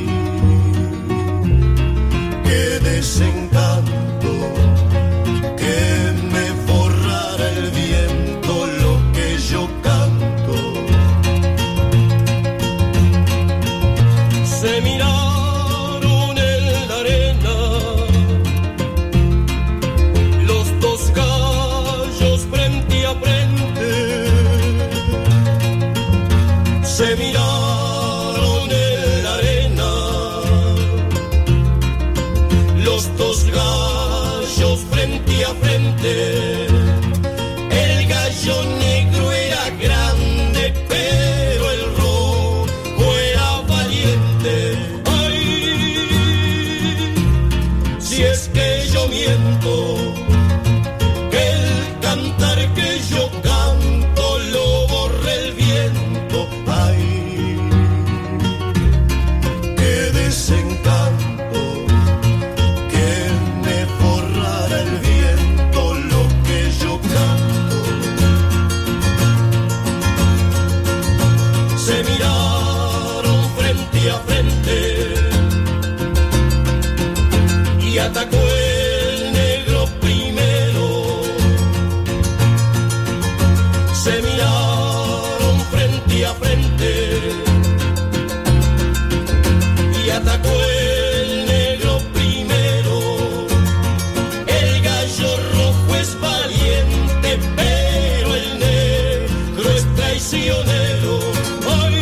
qué desencanto que me borrara el viento lo que yo canto. Se miraron en la arena los dos gallos frente a frente. Se miraron en la arena los dos gallos frente a frente. El gallo negro era grande, pero el rojo era valiente. Ay, si es que yo miento, que el cantar que yo canto lo borra el viento. Ay, qué desencanto que me borrara el viento lo que yo canto. Se miraron frente a frente y atacó el negro primero. Se miraron frente a frente y atacó el negro primero. El gallo rojo es valiente, pero el negro es traicionero. Ay,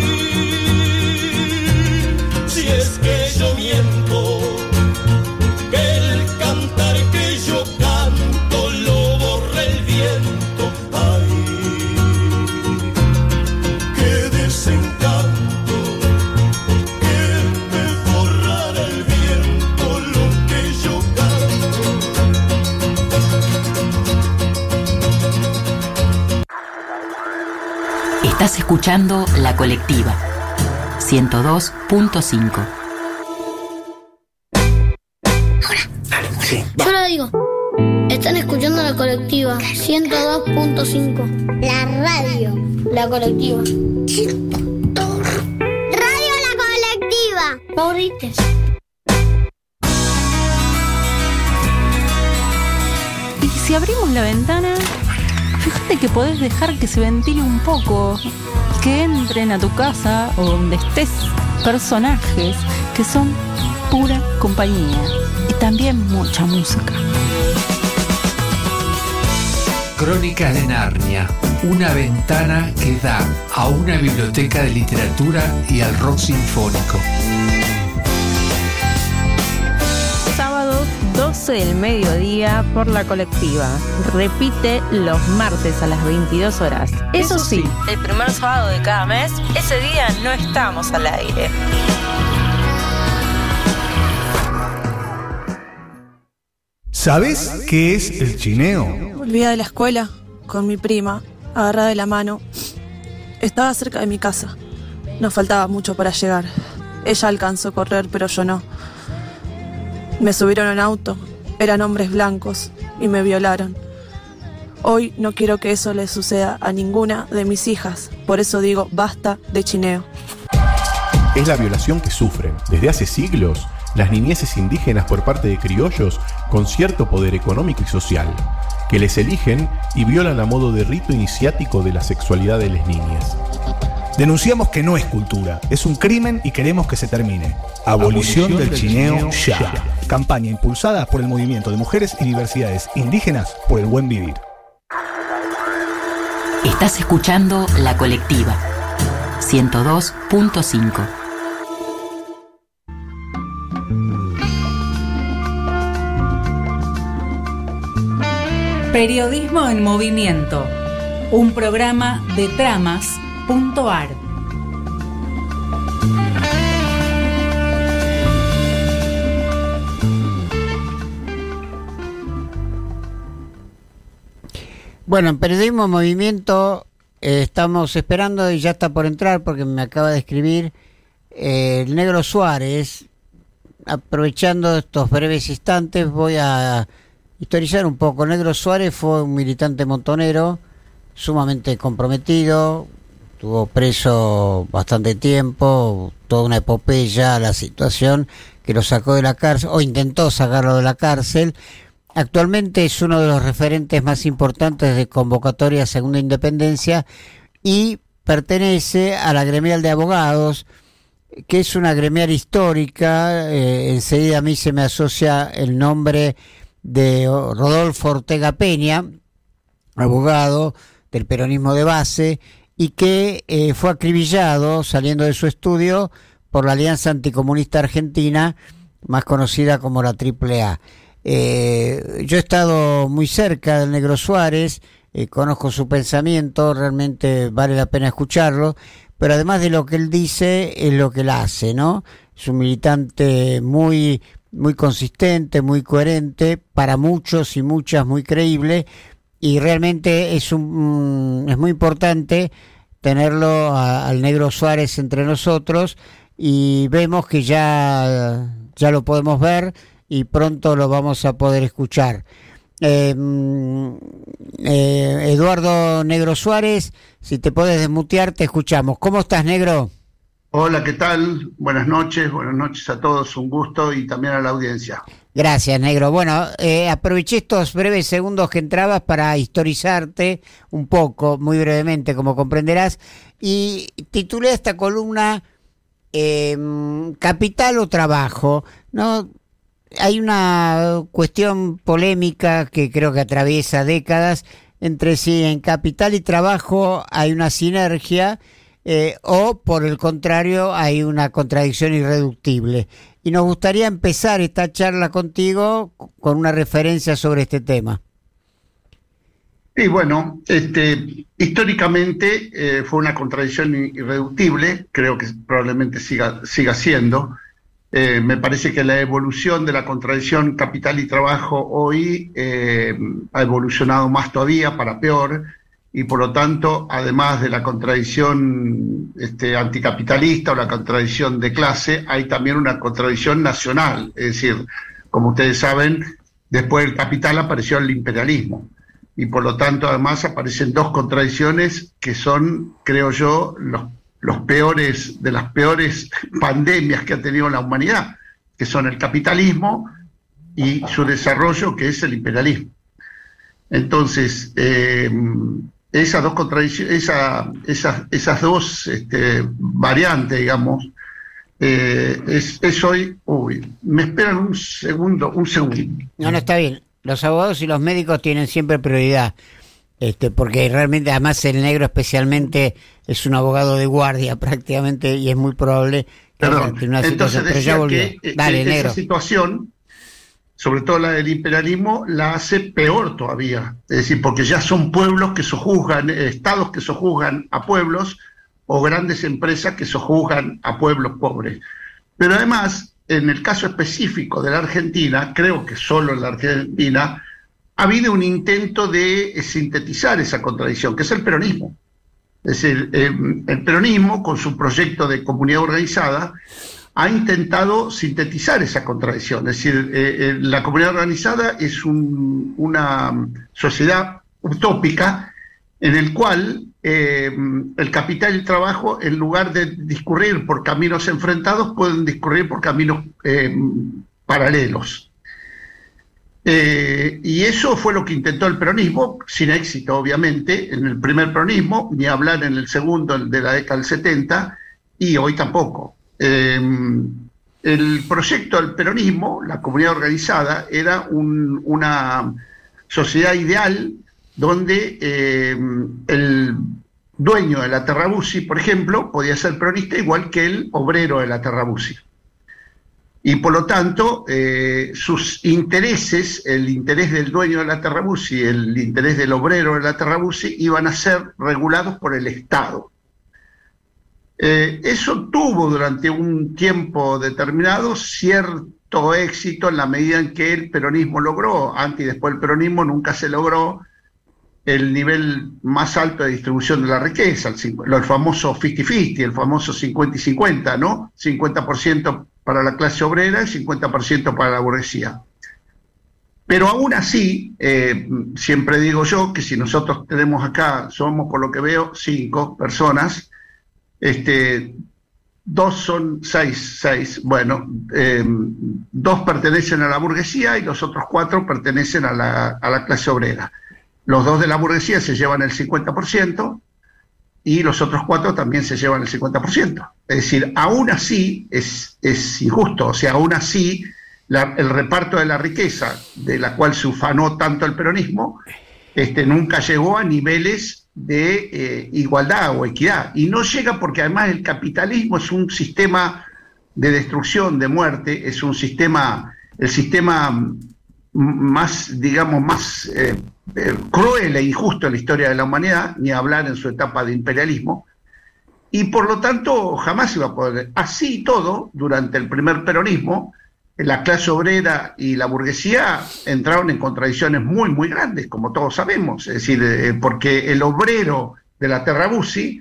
si es que yo miento, que el cantar que yo canto lo borra el viento. Ay, qué desencanto que me borrara el viento lo que yo canto. Estás escuchando La Colectiva, ciento dos punto cinco. Yo lo digo. Están escuchando La Colectiva, ciento dos punto cinco. La radio. La Colectiva. Radio La Colectiva. Favorites. Y si abrimos la ventana, fíjate que podés dejar que se ventile un poco, que entren a tu casa o donde estés personajes que son pura compañía y también mucha música. Crónicas de Narnia, una ventana que da a una biblioteca de literatura y al rock sinfónico. Sábado doce del mediodía por La Colectiva. Repite los martes a las veintidós horas. Eso sí, el primer sábado de cada mes, ese día no estamos al aire. ¿Sabes qué es el chineo? Volvía de la escuela con mi prima, agarrada de la mano. Estaba cerca de mi casa. Nos faltaba mucho para llegar. Ella alcanzó a correr, pero yo no. Me subieron en auto. Eran hombres blancos y me violaron. Hoy no quiero que eso le suceda a ninguna de mis hijas. Por eso digo, basta de chineo. Es la violación que sufren desde hace siglos las niñeces indígenas por parte de criollos con cierto poder económico y social, que les eligen y violan a modo de rito iniciático de la sexualidad de las niñas. Denunciamos que no es cultura, es un crimen y queremos que se termine. Abolición, Abolición del, del chineo, chineo ya. ya. Campaña impulsada por el Movimiento de Mujeres y Diversidades Indígenas por el Buen Vivir. Estás escuchando La Colectiva, ciento dos punto cinco. Periodismo en Movimiento, un programa de tramas punto ar. Bueno, en Periodismo en Movimiento eh, estamos esperando y ya está por entrar porque me acaba de escribir eh, el Negro Suárez. Aprovechando estos breves instantes voy a historizar un poco. El Negro Suárez fue un militante montonero sumamente comprometido, estuvo preso bastante tiempo, toda una epopeya, la situación que lo sacó de la cárcel, o intentó sacarlo de la cárcel. Actualmente es uno de los referentes más importantes de Convocatoria Segunda Independencia y pertenece a la gremial de abogados, que es una gremial histórica. Eh, enseguida a mí se me asocia el nombre de Rodolfo Ortega Peña, abogado del peronismo de base, y que eh, fue acribillado saliendo de su estudio por la Alianza Anticomunista Argentina, más conocida como la Triple A. Eh, yo he estado muy cerca del Negro Suárez, eh, conozco su pensamiento, realmente vale la pena escucharlo, pero además de lo que él dice, es lo que él hace, ¿no? Es un militante muy, muy consistente, muy coherente, para muchos y muchas muy creíble, y realmente es un, es muy importante tenerlo a, al Negro Suárez entre nosotros, y vemos que ya, ya lo podemos ver y pronto lo vamos a poder escuchar. Eh, eh, Eduardo Negro Suárez, si te puedes desmutear, te escuchamos. ¿Cómo estás, Negro? Hola, ¿qué tal? Buenas noches, buenas noches a todos, un gusto, y también a la audiencia. Gracias, Negro. Bueno, eh, aproveché estos breves segundos que entrabas para historizarte un poco, muy brevemente, como comprenderás, y titulé esta columna eh, Capital o Trabajo, ¿no? Hay una cuestión polémica que creo que atraviesa décadas entre si en capital y trabajo hay una sinergia eh, o por el contrario hay una contradicción irreductible. Y nos gustaría empezar esta charla contigo con una referencia sobre este tema. Y bueno, este, históricamente eh, fue una contradicción irreductible, creo que probablemente siga, siga siendo. Eh, me parece que la evolución de la contradicción capital y trabajo hoy eh, ha evolucionado más todavía para peor, y por lo tanto, además de la contradicción este, anticapitalista o la contradicción de clase, hay también una contradicción nacional. Es decir, como ustedes saben, después del capital apareció el imperialismo, y por lo tanto además aparecen dos contradicciones que son, creo yo, los los peores, de las peores pandemias que ha tenido la humanidad, que son el capitalismo y su desarrollo, que es el imperialismo. Entonces, eh, esas dos contradicciones, esa, esas, esas dos este, variantes, digamos, eh, es, es hoy, uy, me esperan un segundo, un segundo. No, no, está bien. Los abogados y los médicos tienen siempre prioridad. Este, porque realmente, además, el Negro especialmente es un abogado de guardia prácticamente, y es muy probable que haya una situación, pero ya volvió. Que, Dale, que Negro. Esa situación, sobre todo la del imperialismo, la hace peor todavía. Es decir, porque ya son pueblos que sojuzgan, estados que sojuzgan a pueblos, o grandes empresas que sojuzgan a pueblos pobres. Pero además, en el caso específico de la Argentina, creo que solo en la Argentina, ha habido un intento de sintetizar esa contradicción, que es el peronismo. Es decir, eh, el peronismo, con su proyecto de comunidad organizada, ha intentado sintetizar esa contradicción. Es decir, eh, eh, la comunidad organizada es un, una sociedad utópica en el cual eh, el capital y el trabajo, en lugar de discurrir por caminos enfrentados, pueden discurrir por caminos eh, paralelos. Eh, y eso fue lo que intentó el peronismo, sin éxito obviamente, en el primer peronismo, ni hablar en el segundo, el de la década del setenta, y hoy tampoco. Eh, el proyecto del peronismo, la comunidad organizada, era un, una sociedad ideal donde eh, el dueño de la Terrabusi, por ejemplo, podía ser peronista igual que el obrero de la Terrabusi. Y por lo tanto, eh, sus intereses, el interés del dueño de la Terrabusi, el interés del obrero de la Terrabusi, iban a ser regulados por el Estado. Eh, eso tuvo durante un tiempo determinado cierto éxito en la medida en que el peronismo logró, antes y después del peronismo nunca se logró, el nivel más alto de distribución de la riqueza, el, el famoso cincuenta cincuenta, el famoso cincuenta y cincuenta, ¿no? cincuenta por ciento para la clase obrera y cincuenta por ciento para la burguesía. Pero aún así, eh, siempre digo yo que si nosotros tenemos acá, somos por lo que veo, cinco personas, este, dos son seis, seis, bueno, eh, dos pertenecen a la burguesía y los otros cuatro pertenecen a la, a la clase obrera. Los dos de la burguesía se llevan el cincuenta por ciento y los otros cuatro también se llevan el cincuenta por ciento. Es decir, aún así es, es injusto, o sea, aún así la, el reparto de la riqueza, de la cual se ufanó tanto el peronismo, este, nunca llegó a niveles de eh, igualdad o equidad. Y no llega porque además el capitalismo es un sistema de destrucción, de muerte, es un sistema, el sistema más, digamos, más eh, eh, cruel e injusto en la historia de la humanidad, ni hablar en su etapa de imperialismo, y por lo tanto jamás iba a poder. Así todo, durante el primer peronismo, la clase obrera y la burguesía entraron en contradicciones muy, muy grandes, como todos sabemos. Es decir, eh, porque el obrero de la Terrabuzzi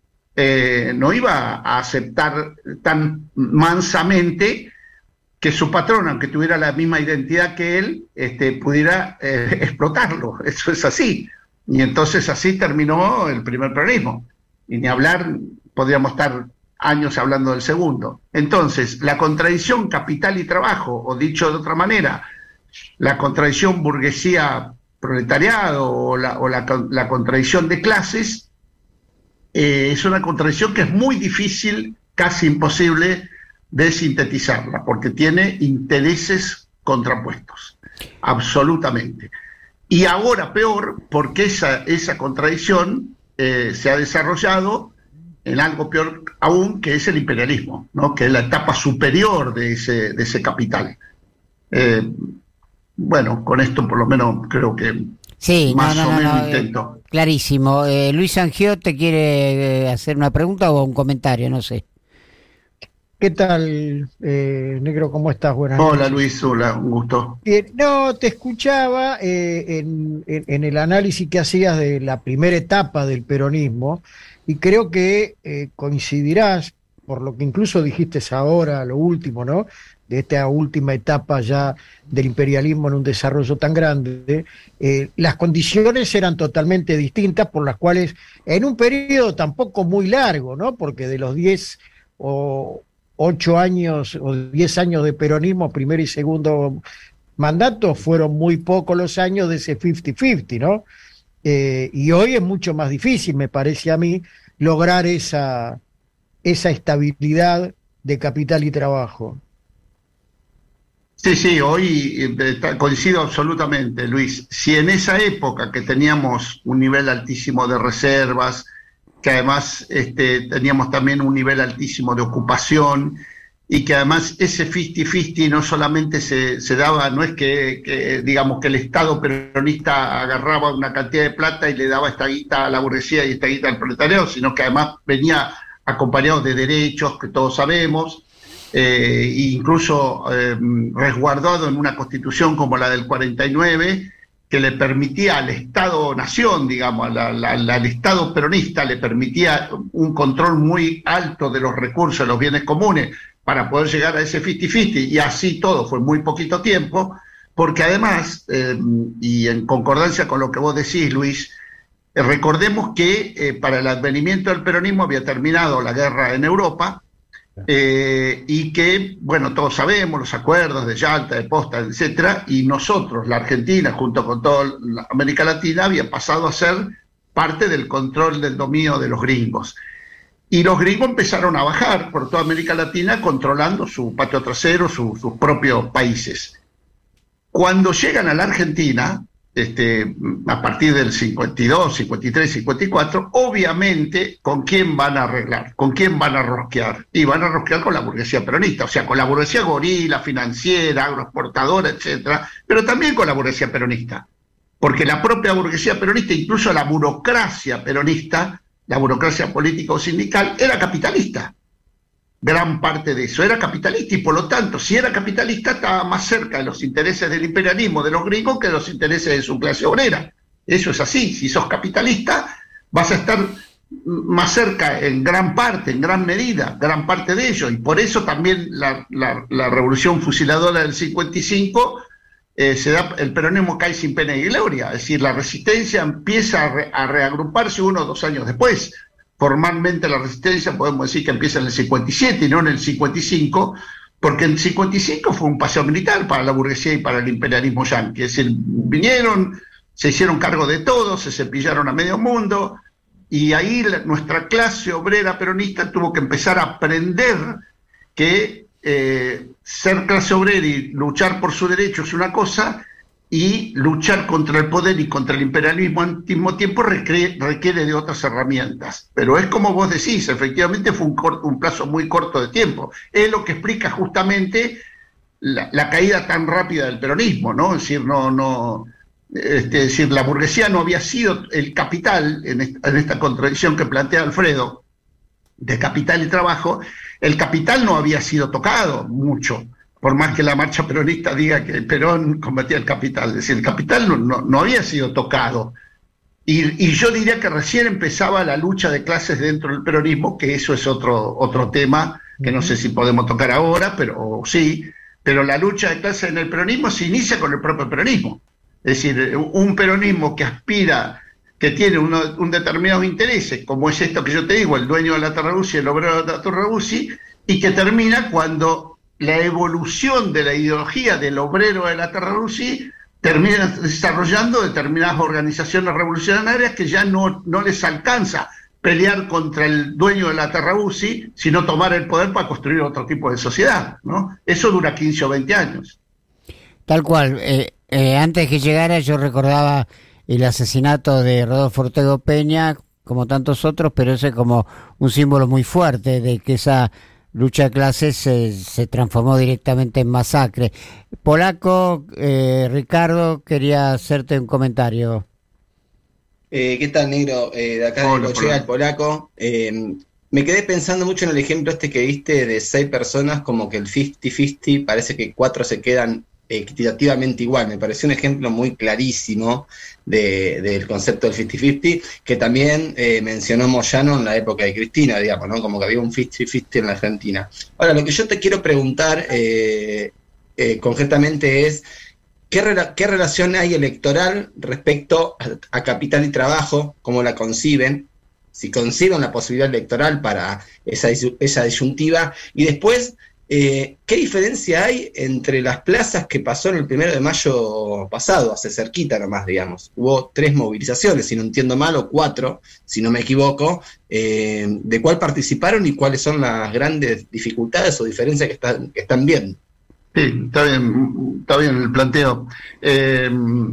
eh, no iba a aceptar tan mansamente que su patrón, aunque tuviera la misma identidad que él, este, pudiera eh, explotarlo. Eso es así. Y entonces así terminó el primer peronismo. Y ni hablar, podríamos estar años hablando del segundo. Entonces, la contradicción capital y trabajo, o dicho de otra manera, la contradicción burguesía-proletariado o la, o la, la contradicción de clases, eh, es una contradicción que es muy difícil, casi imposible, de sintetizarla, porque tiene intereses contrapuestos, absolutamente. Y ahora peor, porque esa, esa contradicción eh, se ha desarrollado en algo peor aún, que es el imperialismo, ¿no? Que es la etapa superior de ese, de ese capital. Eh, bueno, con esto por lo menos creo que sí, más no, no, o no, menos no, intento. Eh, clarísimo. Eh, Luis Angiot te quiere eh, hacer una pregunta o un comentario, no sé. ¿Qué tal, eh, Negro? ¿Cómo estás? Buenas Hola, noches. Luis, hola, un gusto. Eh, no, te escuchaba eh, en, en, en el análisis que hacías de la primera etapa del peronismo, y creo que eh, coincidirás, por lo que incluso dijiste ahora, lo último, ¿no? De esta última etapa ya del imperialismo en un desarrollo tan grande, eh, las condiciones eran totalmente distintas, por las cuales en un periodo tampoco muy largo, ¿no? Porque de los diez o ocho años o diez años de peronismo, primero y segundo mandato, fueron muy pocos los años de ese cincuenta cincuenta, ¿no? Eh, y hoy es mucho más difícil, me parece a mí, lograr esa, esa estabilidad de capital y trabajo. Sí, sí, hoy eh, coincido absolutamente, Luis. Si en esa época que teníamos un nivel altísimo de reservas, que además este, teníamos también un nivel altísimo de ocupación, y que además ese cincuenta cincuenta no solamente se, se daba, no es que, que digamos que el Estado peronista agarraba una cantidad de plata y le daba esta guita a la burguesía y esta guita al proletariado, sino que además venía acompañado de derechos que todos sabemos, eh, e incluso eh, resguardado en una constitución como la del cuarenta y nueve, que le permitía al Estado-nación, digamos, la, la, la, al Estado peronista, le permitía un control muy alto de los recursos, de los bienes comunes, para poder llegar a ese cincuenta cincuenta, y así todo fue muy poquito tiempo, porque además, eh, y en concordancia con lo que vos decís, Luis, eh, recordemos que eh, para el advenimiento del peronismo había terminado la guerra en Europa, eh, y que, bueno, todos sabemos los acuerdos de Yalta, de Potsdam, etcétera, y nosotros, la Argentina, junto con toda la América Latina, había pasado a ser parte del control del dominio de los gringos. Y los gringos empezaron a bajar por toda América Latina, controlando su patio trasero, su, sus propios países. Cuando llegan a la Argentina, este, a partir del cincuenta y dos, cincuenta y tres, cincuenta y cuatro, obviamente, ¿con quién van a arreglar? ¿Con quién van a rosquear? Y van a rosquear con la burguesía peronista, o sea, con la burguesía gorila, financiera, agroexportadora, etcétera, pero también con la burguesía peronista. Porque la propia burguesía peronista, incluso la burocracia peronista, la burocracia política o sindical, era capitalista. Gran parte de eso era capitalista, y por lo tanto, si era capitalista, estaba más cerca de los intereses del imperialismo de los gringos que de los intereses de su clase obrera. Eso es así. Si sos capitalista, vas a estar más cerca en gran parte, en gran medida, gran parte de ello. Y por eso también la, la, la revolución fusiladora del cincuenta y cinco, eh, se da, el peronismo cae sin pena y gloria. Es decir, la resistencia empieza a, re, a reagruparse uno o dos años después. Formalmente la resistencia podemos decir que empieza en el cincuenta y siete y no en el cincuenta y cinco, porque en el cincuenta y cinco fue un paseo militar para la burguesía y para el imperialismo yanqui. Es decir, vinieron, se hicieron cargo de todo, se cepillaron a medio mundo, y ahí la, nuestra clase obrera peronista tuvo que empezar a aprender que eh, ser clase obrera y luchar por su derecho es una cosa, y luchar contra el poder y contra el imperialismo al mismo tiempo requiere, requiere de otras herramientas. Pero es como vos decís, efectivamente fue un, corto, un plazo muy corto de tiempo. Es lo que explica justamente la, la caída tan rápida del peronismo, ¿no? Es decir, no, no, este, es decir, la burguesía no había sido el capital, en esta, en esta contradicción que plantea Alfredo, de capital y trabajo, el capital no había sido tocado mucho, por más que la marcha peronista diga que Perón combatía el capital. Es decir, el capital no, no, no había sido tocado. Y, y yo diría que recién empezaba la lucha de clases dentro del peronismo, que eso es otro, otro tema, que no sé si podemos tocar ahora, pero sí, pero la lucha de clases en el peronismo se inicia con el propio peronismo. Es decir, un peronismo que aspira, que tiene uno, un determinados intereses, como es esto que yo te digo, el dueño de la Terrabusi, el obrero de la Terrabusi, y que termina cuando la evolución de la ideología del obrero de la Terrabusi termina desarrollando determinadas organizaciones revolucionarias que ya no, no les alcanza pelear contra el dueño de la Terrabusi, sino tomar el poder para construir otro tipo de sociedad, ¿no? Eso dura quince o veinte años. Tal cual. Eh, eh, antes que llegara yo recordaba el asesinato de Rodolfo Ortega Peña, como tantos otros, pero ese como un símbolo muy fuerte de que esa lucha de clases se, se transformó directamente en masacre. Polaco, eh, Ricardo, quería hacerte un comentario. Eh, ¿Qué tal, negro? Eh, de acá de Cochea, el Polaco. Eh, me quedé pensando mucho en el ejemplo este que diste de seis personas, como que el cincuenta cincuenta, parece que cuatro se quedan equitativamente igual. Me pareció un ejemplo muy clarísimo de, del concepto del cincuenta cincuenta, que también eh, mencionó Moyano en la época de Cristina, digamos, ¿no? Como que había un cincuenta cincuenta en la Argentina. Ahora, lo que yo te quiero preguntar eh, eh, concretamente es, ¿qué, rela- ¿qué relación hay electoral respecto a, a capital y trabajo? ¿Cómo la conciben? Si conciben la posibilidad electoral para esa, esa disyuntiva. Y después, Eh, ¿qué diferencia hay entre las plazas que pasó en el primero de mayo pasado, hace cerquita nomás, digamos? Hubo tres movilizaciones, si no entiendo mal, o cuatro, si no me equivoco, eh, ¿de cuál participaron y cuáles son las grandes dificultades o diferencias que están, que están viendo? Sí, está bien, está bien el planteo. Eh,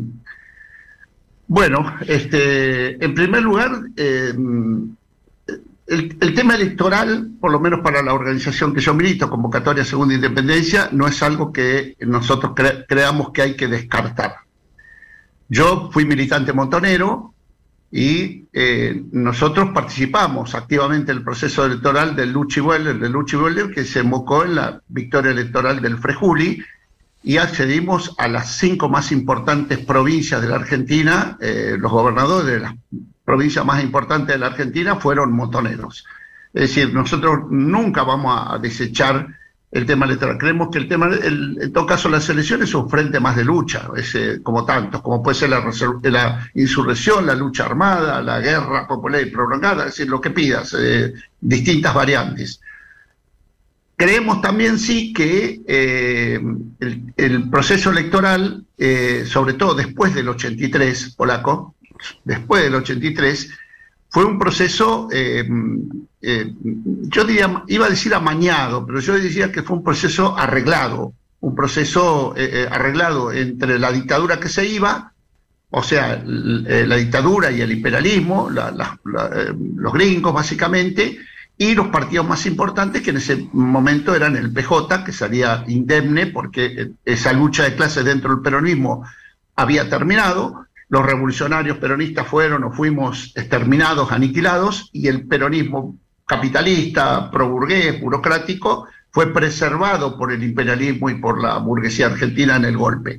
bueno, este, en primer lugar, eh, El, el tema electoral, por lo menos para la organización que yo milito, Convocatoria Segunda Independencia, no es algo que nosotros cre- creamos que hay que descartar. Yo fui militante montonero y eh, nosotros participamos activamente en el proceso electoral del Luchi Bueller, del Luchi Bueller, que se embocó en la victoria electoral del Frejuli, y accedimos a las cinco más importantes provincias de la Argentina. Eh, los gobernadores de las provincias más importantes de la Argentina fueron montoneros. Es decir, nosotros nunca vamos a desechar el tema electoral. Creemos que el tema, el, en todo caso, las elecciones son un frente más de lucha, es, eh, como tantos, como puede ser la, la insurrección, la lucha armada, la guerra popular y prolongada, es decir, lo que pidas, eh, distintas variantes. Creemos también, sí, que eh, el, el proceso electoral, eh, sobre todo después del ochenta y tres, Polaco, después del ochenta y tres, fue un proceso, eh, eh, yo diría, iba a decir amañado, pero yo decía que fue un proceso arreglado, un proceso eh, arreglado entre la dictadura que se iba, o sea, l- la dictadura y el imperialismo, la, la, la, eh, los gringos básicamente, y los partidos más importantes, que en ese momento eran el P J, que salía indemne porque esa lucha de clases dentro del peronismo había terminado. Los revolucionarios peronistas fueron o fuimos exterminados, aniquilados, y el peronismo capitalista, proburgués, burocrático, fue preservado por el imperialismo y por la burguesía argentina en el golpe.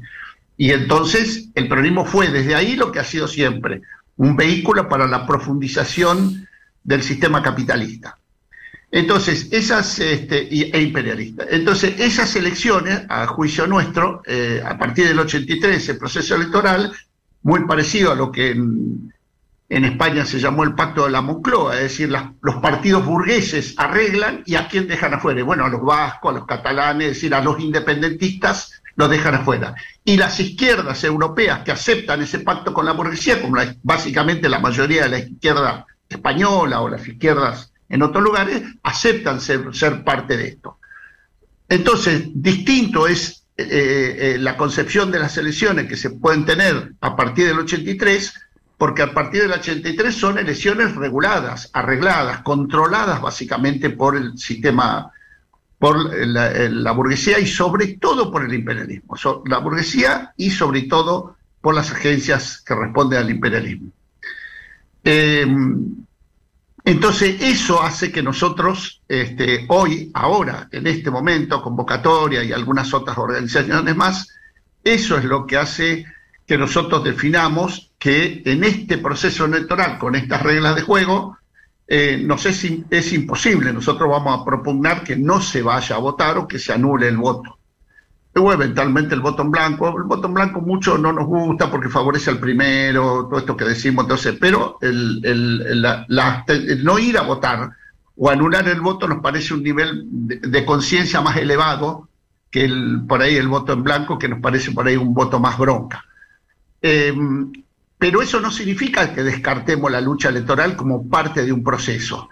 Y entonces el peronismo fue desde ahí lo que ha sido siempre, un vehículo para la profundización del sistema capitalista. Entonces, esas, este, e imperialista. Entonces, esas elecciones, a juicio nuestro, eh, a partir del ochenta y tres, el proceso electoral, muy parecido a lo que en, en España se llamó el Pacto de la Moncloa, es decir, las, los partidos burgueses arreglan y a quién dejan afuera. Bueno, a los vascos, a los catalanes, es decir, a los independentistas los dejan afuera. Y las izquierdas europeas que aceptan ese pacto con la burguesía, como la, básicamente la mayoría de la izquierda española o las izquierdas en otros lugares, aceptan ser, ser parte de esto. Entonces, distinto es eh, eh, la concepción de las elecciones que se pueden tener a partir del ochenta y tres, porque a partir del ochenta y tres son elecciones reguladas, arregladas, controladas básicamente por el sistema, por la, la burguesía y sobre todo por el imperialismo. So, la burguesía y sobre todo por las agencias que responden al imperialismo. Eh, Entonces eso hace que nosotros este, hoy, ahora, en este momento, convocatoria y algunas otras organizaciones más, eso es lo que hace que nosotros definamos que en este proceso electoral, con estas reglas de juego, eh, nos es, es imposible. Nosotros vamos a propugnar que no se vaya a votar o que se anule el voto. O eventualmente el voto en blanco. El voto en blanco mucho no nos gusta porque favorece al primero, todo esto que decimos, entonces, pero el, el, la, la, el no ir a votar o anular el voto nos parece un nivel de, de conciencia más elevado que el, por ahí el voto en blanco, que nos parece por ahí un voto más bronca. Eh, pero eso no significa que descartemos la lucha electoral como parte de un proceso.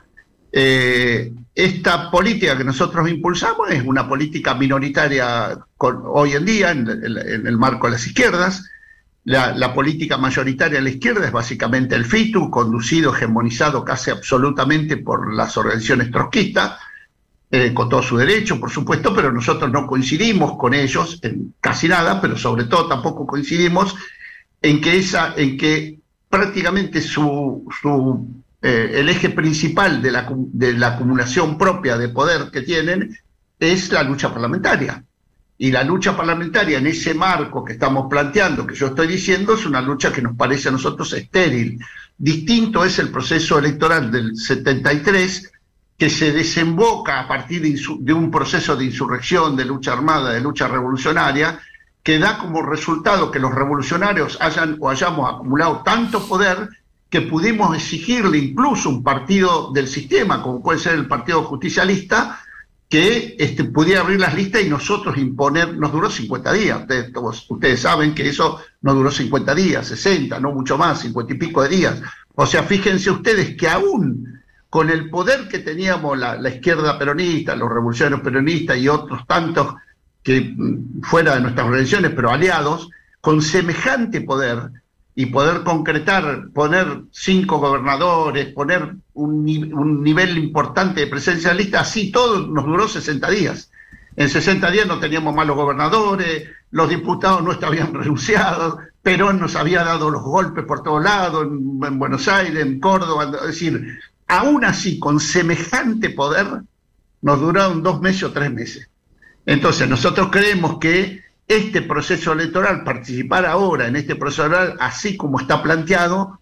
Eh, esta política que nosotros impulsamos es una política minoritaria con, hoy en día en, en, en el marco de las izquierdas. La, la política mayoritaria de la izquierda es básicamente el FITU, conducido, hegemonizado casi absolutamente por las organizaciones trotskistas, eh, con todo su derecho, por supuesto, pero nosotros no coincidimos con ellos en casi nada, pero sobre todo tampoco coincidimos en que, esa, en que prácticamente su... su Eh, el eje principal de la, de la acumulación propia de poder que tienen es la lucha parlamentaria. Y la lucha parlamentaria en ese marco que estamos planteando, que yo estoy diciendo, es una lucha que nos parece a nosotros estéril. Distinto es el proceso electoral del setenta y tres, que se desemboca a partir de, de un proceso de insurrección, de lucha armada, de lucha revolucionaria, que da como resultado que los revolucionarios hayan o hayamos acumulado tanto poder que pudimos exigirle incluso un partido del sistema, como puede ser el Partido Justicialista, que este, pudiera abrir las listas y nosotros imponer. Nos duró cincuenta días, ustedes, todos, ustedes saben que eso no duró cincuenta días, sesenta, no mucho más, cincuenta y pico de días. O sea, fíjense ustedes que aún con el poder que teníamos la, la izquierda peronista, los revolucionarios peronistas y otros tantos que fuera de nuestras organizaciones, pero aliados, con semejante poder, y poder concretar, poner cinco gobernadores, poner un, un nivel importante de presencia en la lista, así todo nos duró sesenta días. En sesenta días no teníamos malos gobernadores, los diputados no habían renunciado, Perón nos había dado los golpes por todos lados, en, en Buenos Aires, en Córdoba, es decir, aún así, con semejante poder, nos duraron dos meses o tres meses. Entonces, nosotros creemos que este proceso electoral, participar ahora en este proceso electoral, así como está planteado,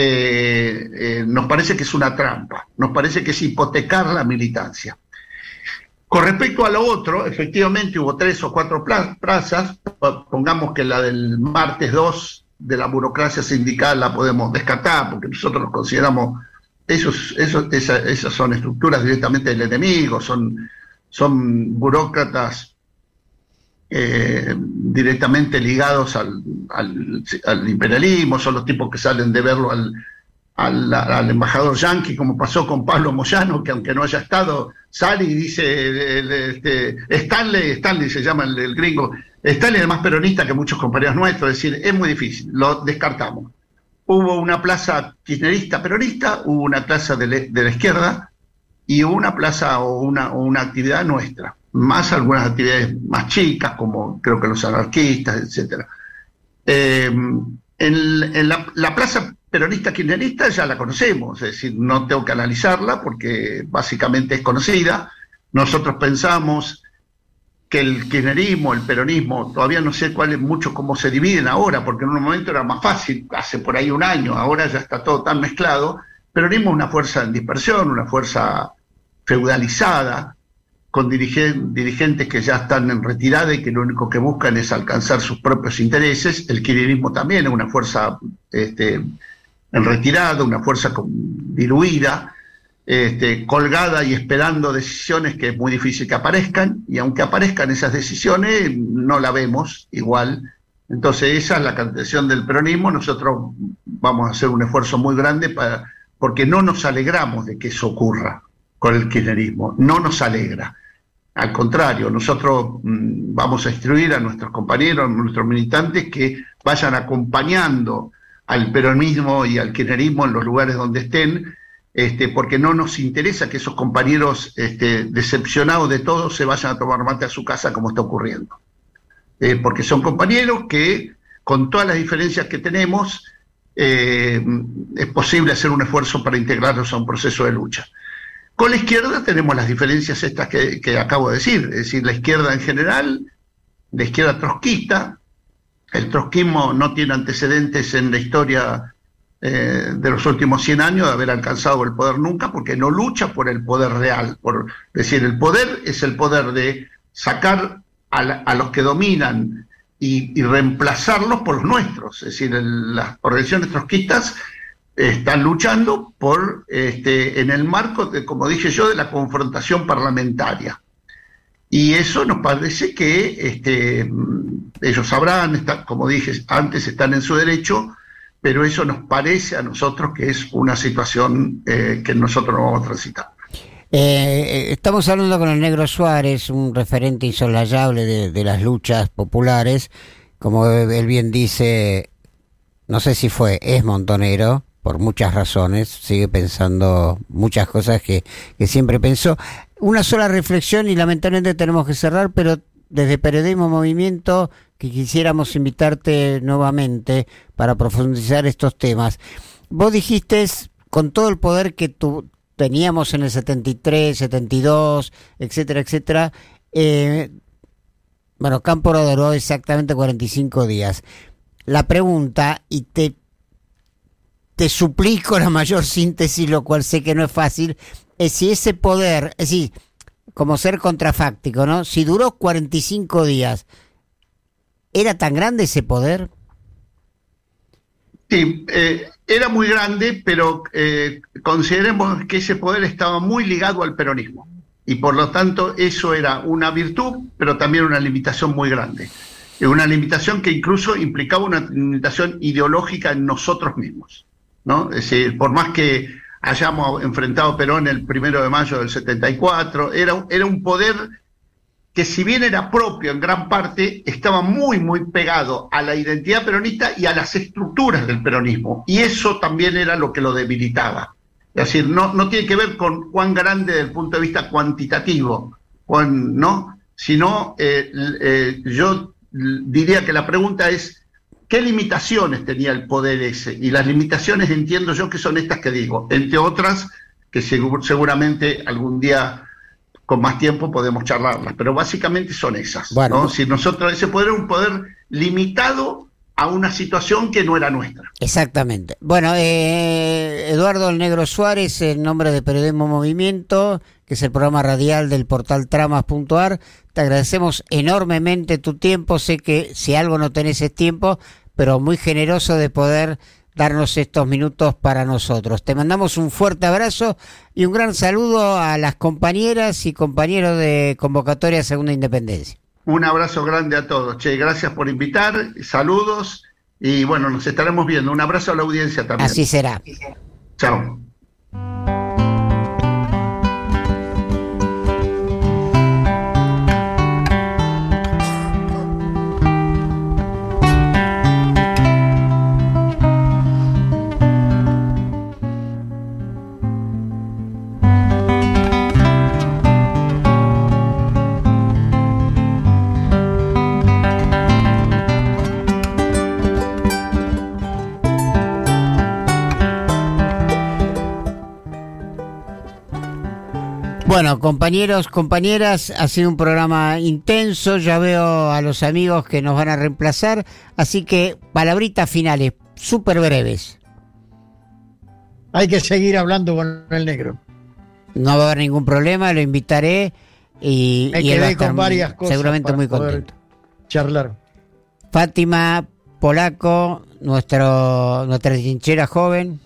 eh, eh, nos parece que es una trampa, nos parece que es hipotecar la militancia. Con respecto a lo otro, efectivamente hubo tres o cuatro plazas, pongamos que la del martes dos de la burocracia sindical la podemos descartar, porque nosotros los consideramos, esos, esos, esa, esas son estructuras directamente del enemigo, son, son burócratas Eh, directamente ligados al, al, al imperialismo, son los tipos que salen de verlo al, al, al embajador yanqui, como pasó con Pablo Moyano, que aunque no haya estado, sale y dice, el, este, Stanley, Stanley se llama el, el gringo, Stanley es más peronista que muchos compañeros nuestros, es decir, es muy difícil, lo descartamos. Hubo una plaza kirchnerista peronista, hubo una plaza de, le, de la izquierda, y hubo una plaza o una, o una actividad nuestra, más algunas actividades más chicas, como creo que los anarquistas, etcétera. Eh, en, en la, la plaza peronista kirchnerista ya la conocemos, es decir, no tengo que analizarla porque básicamente es conocida. Nosotros pensamos que el kirchnerismo, el peronismo, todavía no sé cuál es mucho cómo se dividen ahora, porque en un momento era más fácil, hace por ahí un año, ahora ya está todo tan mezclado. Peronismo es una fuerza en dispersión, una fuerza feudalizada, con dirigen, dirigentes que ya están en retirada y que lo único que buscan es alcanzar sus propios intereses. El kirchnerismo también es una fuerza este, en retirada, una fuerza con, diluida, Este, colgada y esperando decisiones que es muy difícil que aparezcan, y aunque aparezcan esas decisiones, no la vemos igual. Entonces esa es la caracterización del peronismo. Nosotros vamos a hacer un esfuerzo muy grande para, porque no nos alegramos de que eso ocurra con el kirchnerismo, no nos alegra. Al contrario, nosotros mmm, vamos a instruir a nuestros compañeros, a nuestros militantes, que vayan acompañando al peronismo y al kirchnerismo en los lugares donde estén, Este, porque no nos interesa que esos compañeros este, decepcionados de todo se vayan a tomar mate a su casa como está ocurriendo. Eh, porque son compañeros que, con todas las diferencias que tenemos, eh, es posible hacer un esfuerzo para integrarnos a un proceso de lucha. Con la izquierda tenemos las diferencias estas que, que acabo de decir, es decir, la izquierda en general, la izquierda trotskista. El trotskismo no tiene antecedentes en la historia Eh, de los últimos cien años de haber alcanzado el poder nunca, porque no lucha por el poder real. Por decir, el poder es el poder de sacar a, la, a los que dominan y, y reemplazarlos por los nuestros. Es decir, el, las organizaciones trotskistas están luchando por este, en el marco, de, como dije yo, de la confrontación parlamentaria. Y eso nos parece que este, ellos sabrán, está, como dije antes, están en su derecho, pero eso nos parece a nosotros que es una situación eh, que nosotros no vamos a transitar. Eh, estamos hablando con el Negro Suárez, un referente insolayable de, de las luchas populares. Como él bien dice, no sé si fue, es montonero, por muchas razones, sigue pensando muchas cosas que, que siempre pensó. Una sola reflexión y lamentablemente tenemos que cerrar, pero desde Periodismo Movimiento, que quisiéramos invitarte nuevamente para profundizar estos temas. Vos dijiste, con todo el poder que tu, teníamos en el setenta y tres, setenta y dos, etcétera, etcétera, eh, bueno, Cámpora duró exactamente cuarenta y cinco días. La pregunta, y te, te suplico la mayor síntesis, lo cual sé que no es fácil, es si ese poder, es decir, como ser contrafáctico, ¿no? Si duró cuarenta y cinco días, ¿era tan grande ese poder? Sí, eh, era muy grande, pero eh, consideremos que ese poder estaba muy ligado al peronismo. Y por lo tanto eso era una virtud, pero también una limitación muy grande. Una limitación que incluso implicaba una limitación ideológica en nosotros mismos, ¿no? Es decir, por más que hayamos enfrentado a Perón el primero de mayo del setenta y cuatro, era, era un poder que, si bien era propio en gran parte, estaba muy, muy pegado a la identidad peronista y a las estructuras del peronismo. Y eso también era lo que lo debilitaba. Es decir, no, no tiene que ver con cuán grande desde el punto de vista cuantitativo, cuán, ¿no? Sino eh, eh, yo diría que la pregunta es, ¿qué limitaciones tenía el poder ese? Y las limitaciones entiendo yo que son estas que digo, entre otras que segur, seguramente algún día con más tiempo podemos charlarlas, pero básicamente son esas. Bueno, ¿no? Si nosotros, ese poder era un poder limitado a una situación que no era nuestra. Exactamente. Bueno, eh, Eduardo el Negro Suárez, en nombre de Periodismo Movimiento, que es el programa radial del portal tramas punto a r, te agradecemos enormemente tu tiempo. Sé que si algo no tenés es tiempo, pero muy generoso de poder darnos estos minutos para nosotros. Te mandamos un fuerte abrazo y un gran saludo a las compañeras y compañeros de Convocatoria Segunda Independencia. Un abrazo grande a todos. Che, gracias por invitar, saludos y bueno, nos estaremos viendo. Un abrazo a la audiencia también. Así será. Chao. Bueno, compañeros, compañeras, ha sido un programa intenso, ya veo a los amigos que nos van a reemplazar, así que palabritas finales, súper breves. Hay que seguir hablando con el negro. No va a haber ningún problema, lo invitaré y, Me y él va a quedé estar con varias cosas seguramente para muy poder contento. Charlar. Fátima Polaco, nuestro, nuestra chinchera joven.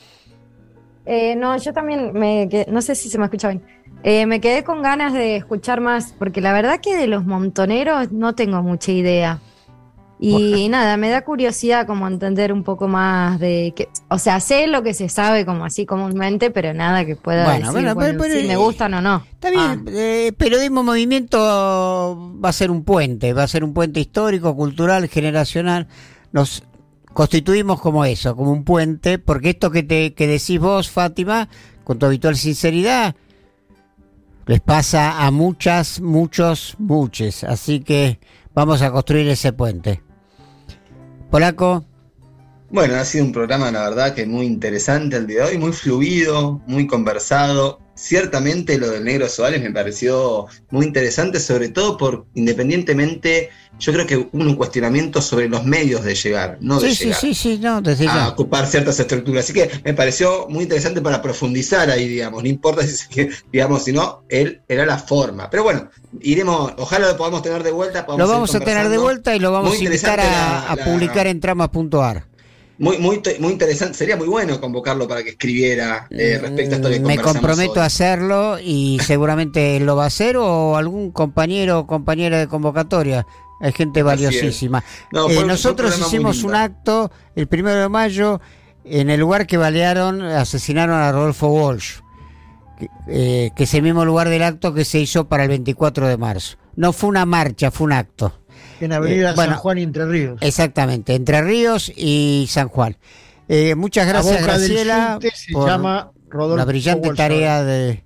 Eh, no, yo también me quedé, no sé si se me escucha bien. Eh, me quedé con ganas de escuchar más, porque la verdad que de los montoneros no tengo mucha idea. Y bueno, nada, me da curiosidad como entender un poco más de que, o sea, sé lo que se sabe como así comúnmente, pero nada que pueda bueno, decir, bueno, bueno, pero, pero, si me gustan o no. Está bien, ah. eh, Periodismo Movimiento va a ser un puente, va a ser un puente histórico, cultural, generacional. Nos constituimos como eso, como un puente, porque esto que te que decís vos, Fátima, con tu habitual sinceridad, les pasa a muchas, muchos, muches. Así que vamos a construir ese puente. Polaco. Bueno, ha sido un programa, la verdad, que muy interesante el día de hoy, muy fluido, muy conversado. Ciertamente lo del Negro Sodales me pareció muy interesante, sobre todo por, independientemente, yo creo que hubo un cuestionamiento sobre los medios de llegar, no de sí, llegar sí, sí, sí, no, desde a ya. ocupar ciertas estructuras. Así que me pareció muy interesante para profundizar ahí, digamos. No importa si, digamos, si no, él era la forma. Pero bueno, iremos, ojalá lo podamos tener de vuelta. Lo vamos a tener de vuelta y lo vamos muy a invitar a, la, a la, publicar en tramas punto a r. Muy, muy, muy interesante, sería muy bueno convocarlo para que escribiera eh, respecto a esto que Me conversamos comprometo hoy. a hacerlo y seguramente él lo va a hacer o algún compañero o compañera de convocatoria. Hay gente valiosísima. No, eh, fue, nosotros fue un hicimos un acto el primero de mayo en el lugar que balearon, asesinaron a Rodolfo Walsh, que, eh, que es el mismo lugar del acto que se hizo para el veinticuatro de marzo. No fue una marcha, fue un acto. En Avenida Eh, bueno, San Juan y Entre Ríos. Exactamente, Entre Ríos y San Juan. Eh, muchas gracias, Graciela, se por llama Rodolfo la brillante Walsh. tarea de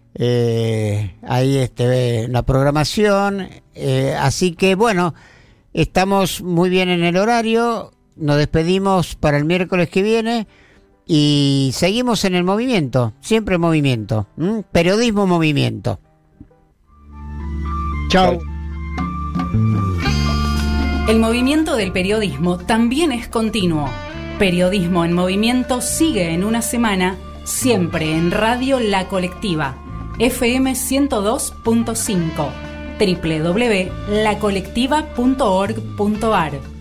eh, ahí este la programación. Eh, así que bueno, estamos muy bien en el horario. Nos despedimos para el miércoles que viene y seguimos en el movimiento, siempre movimiento. ¿Mm? Periodismo movimiento. Chao. El movimiento del periodismo también es continuo. Periodismo en Movimiento sigue en una semana, siempre en Radio La Colectiva, F M ciento dos punto cinco, doble u doble u doble u punto la colectiva punto org punto a r.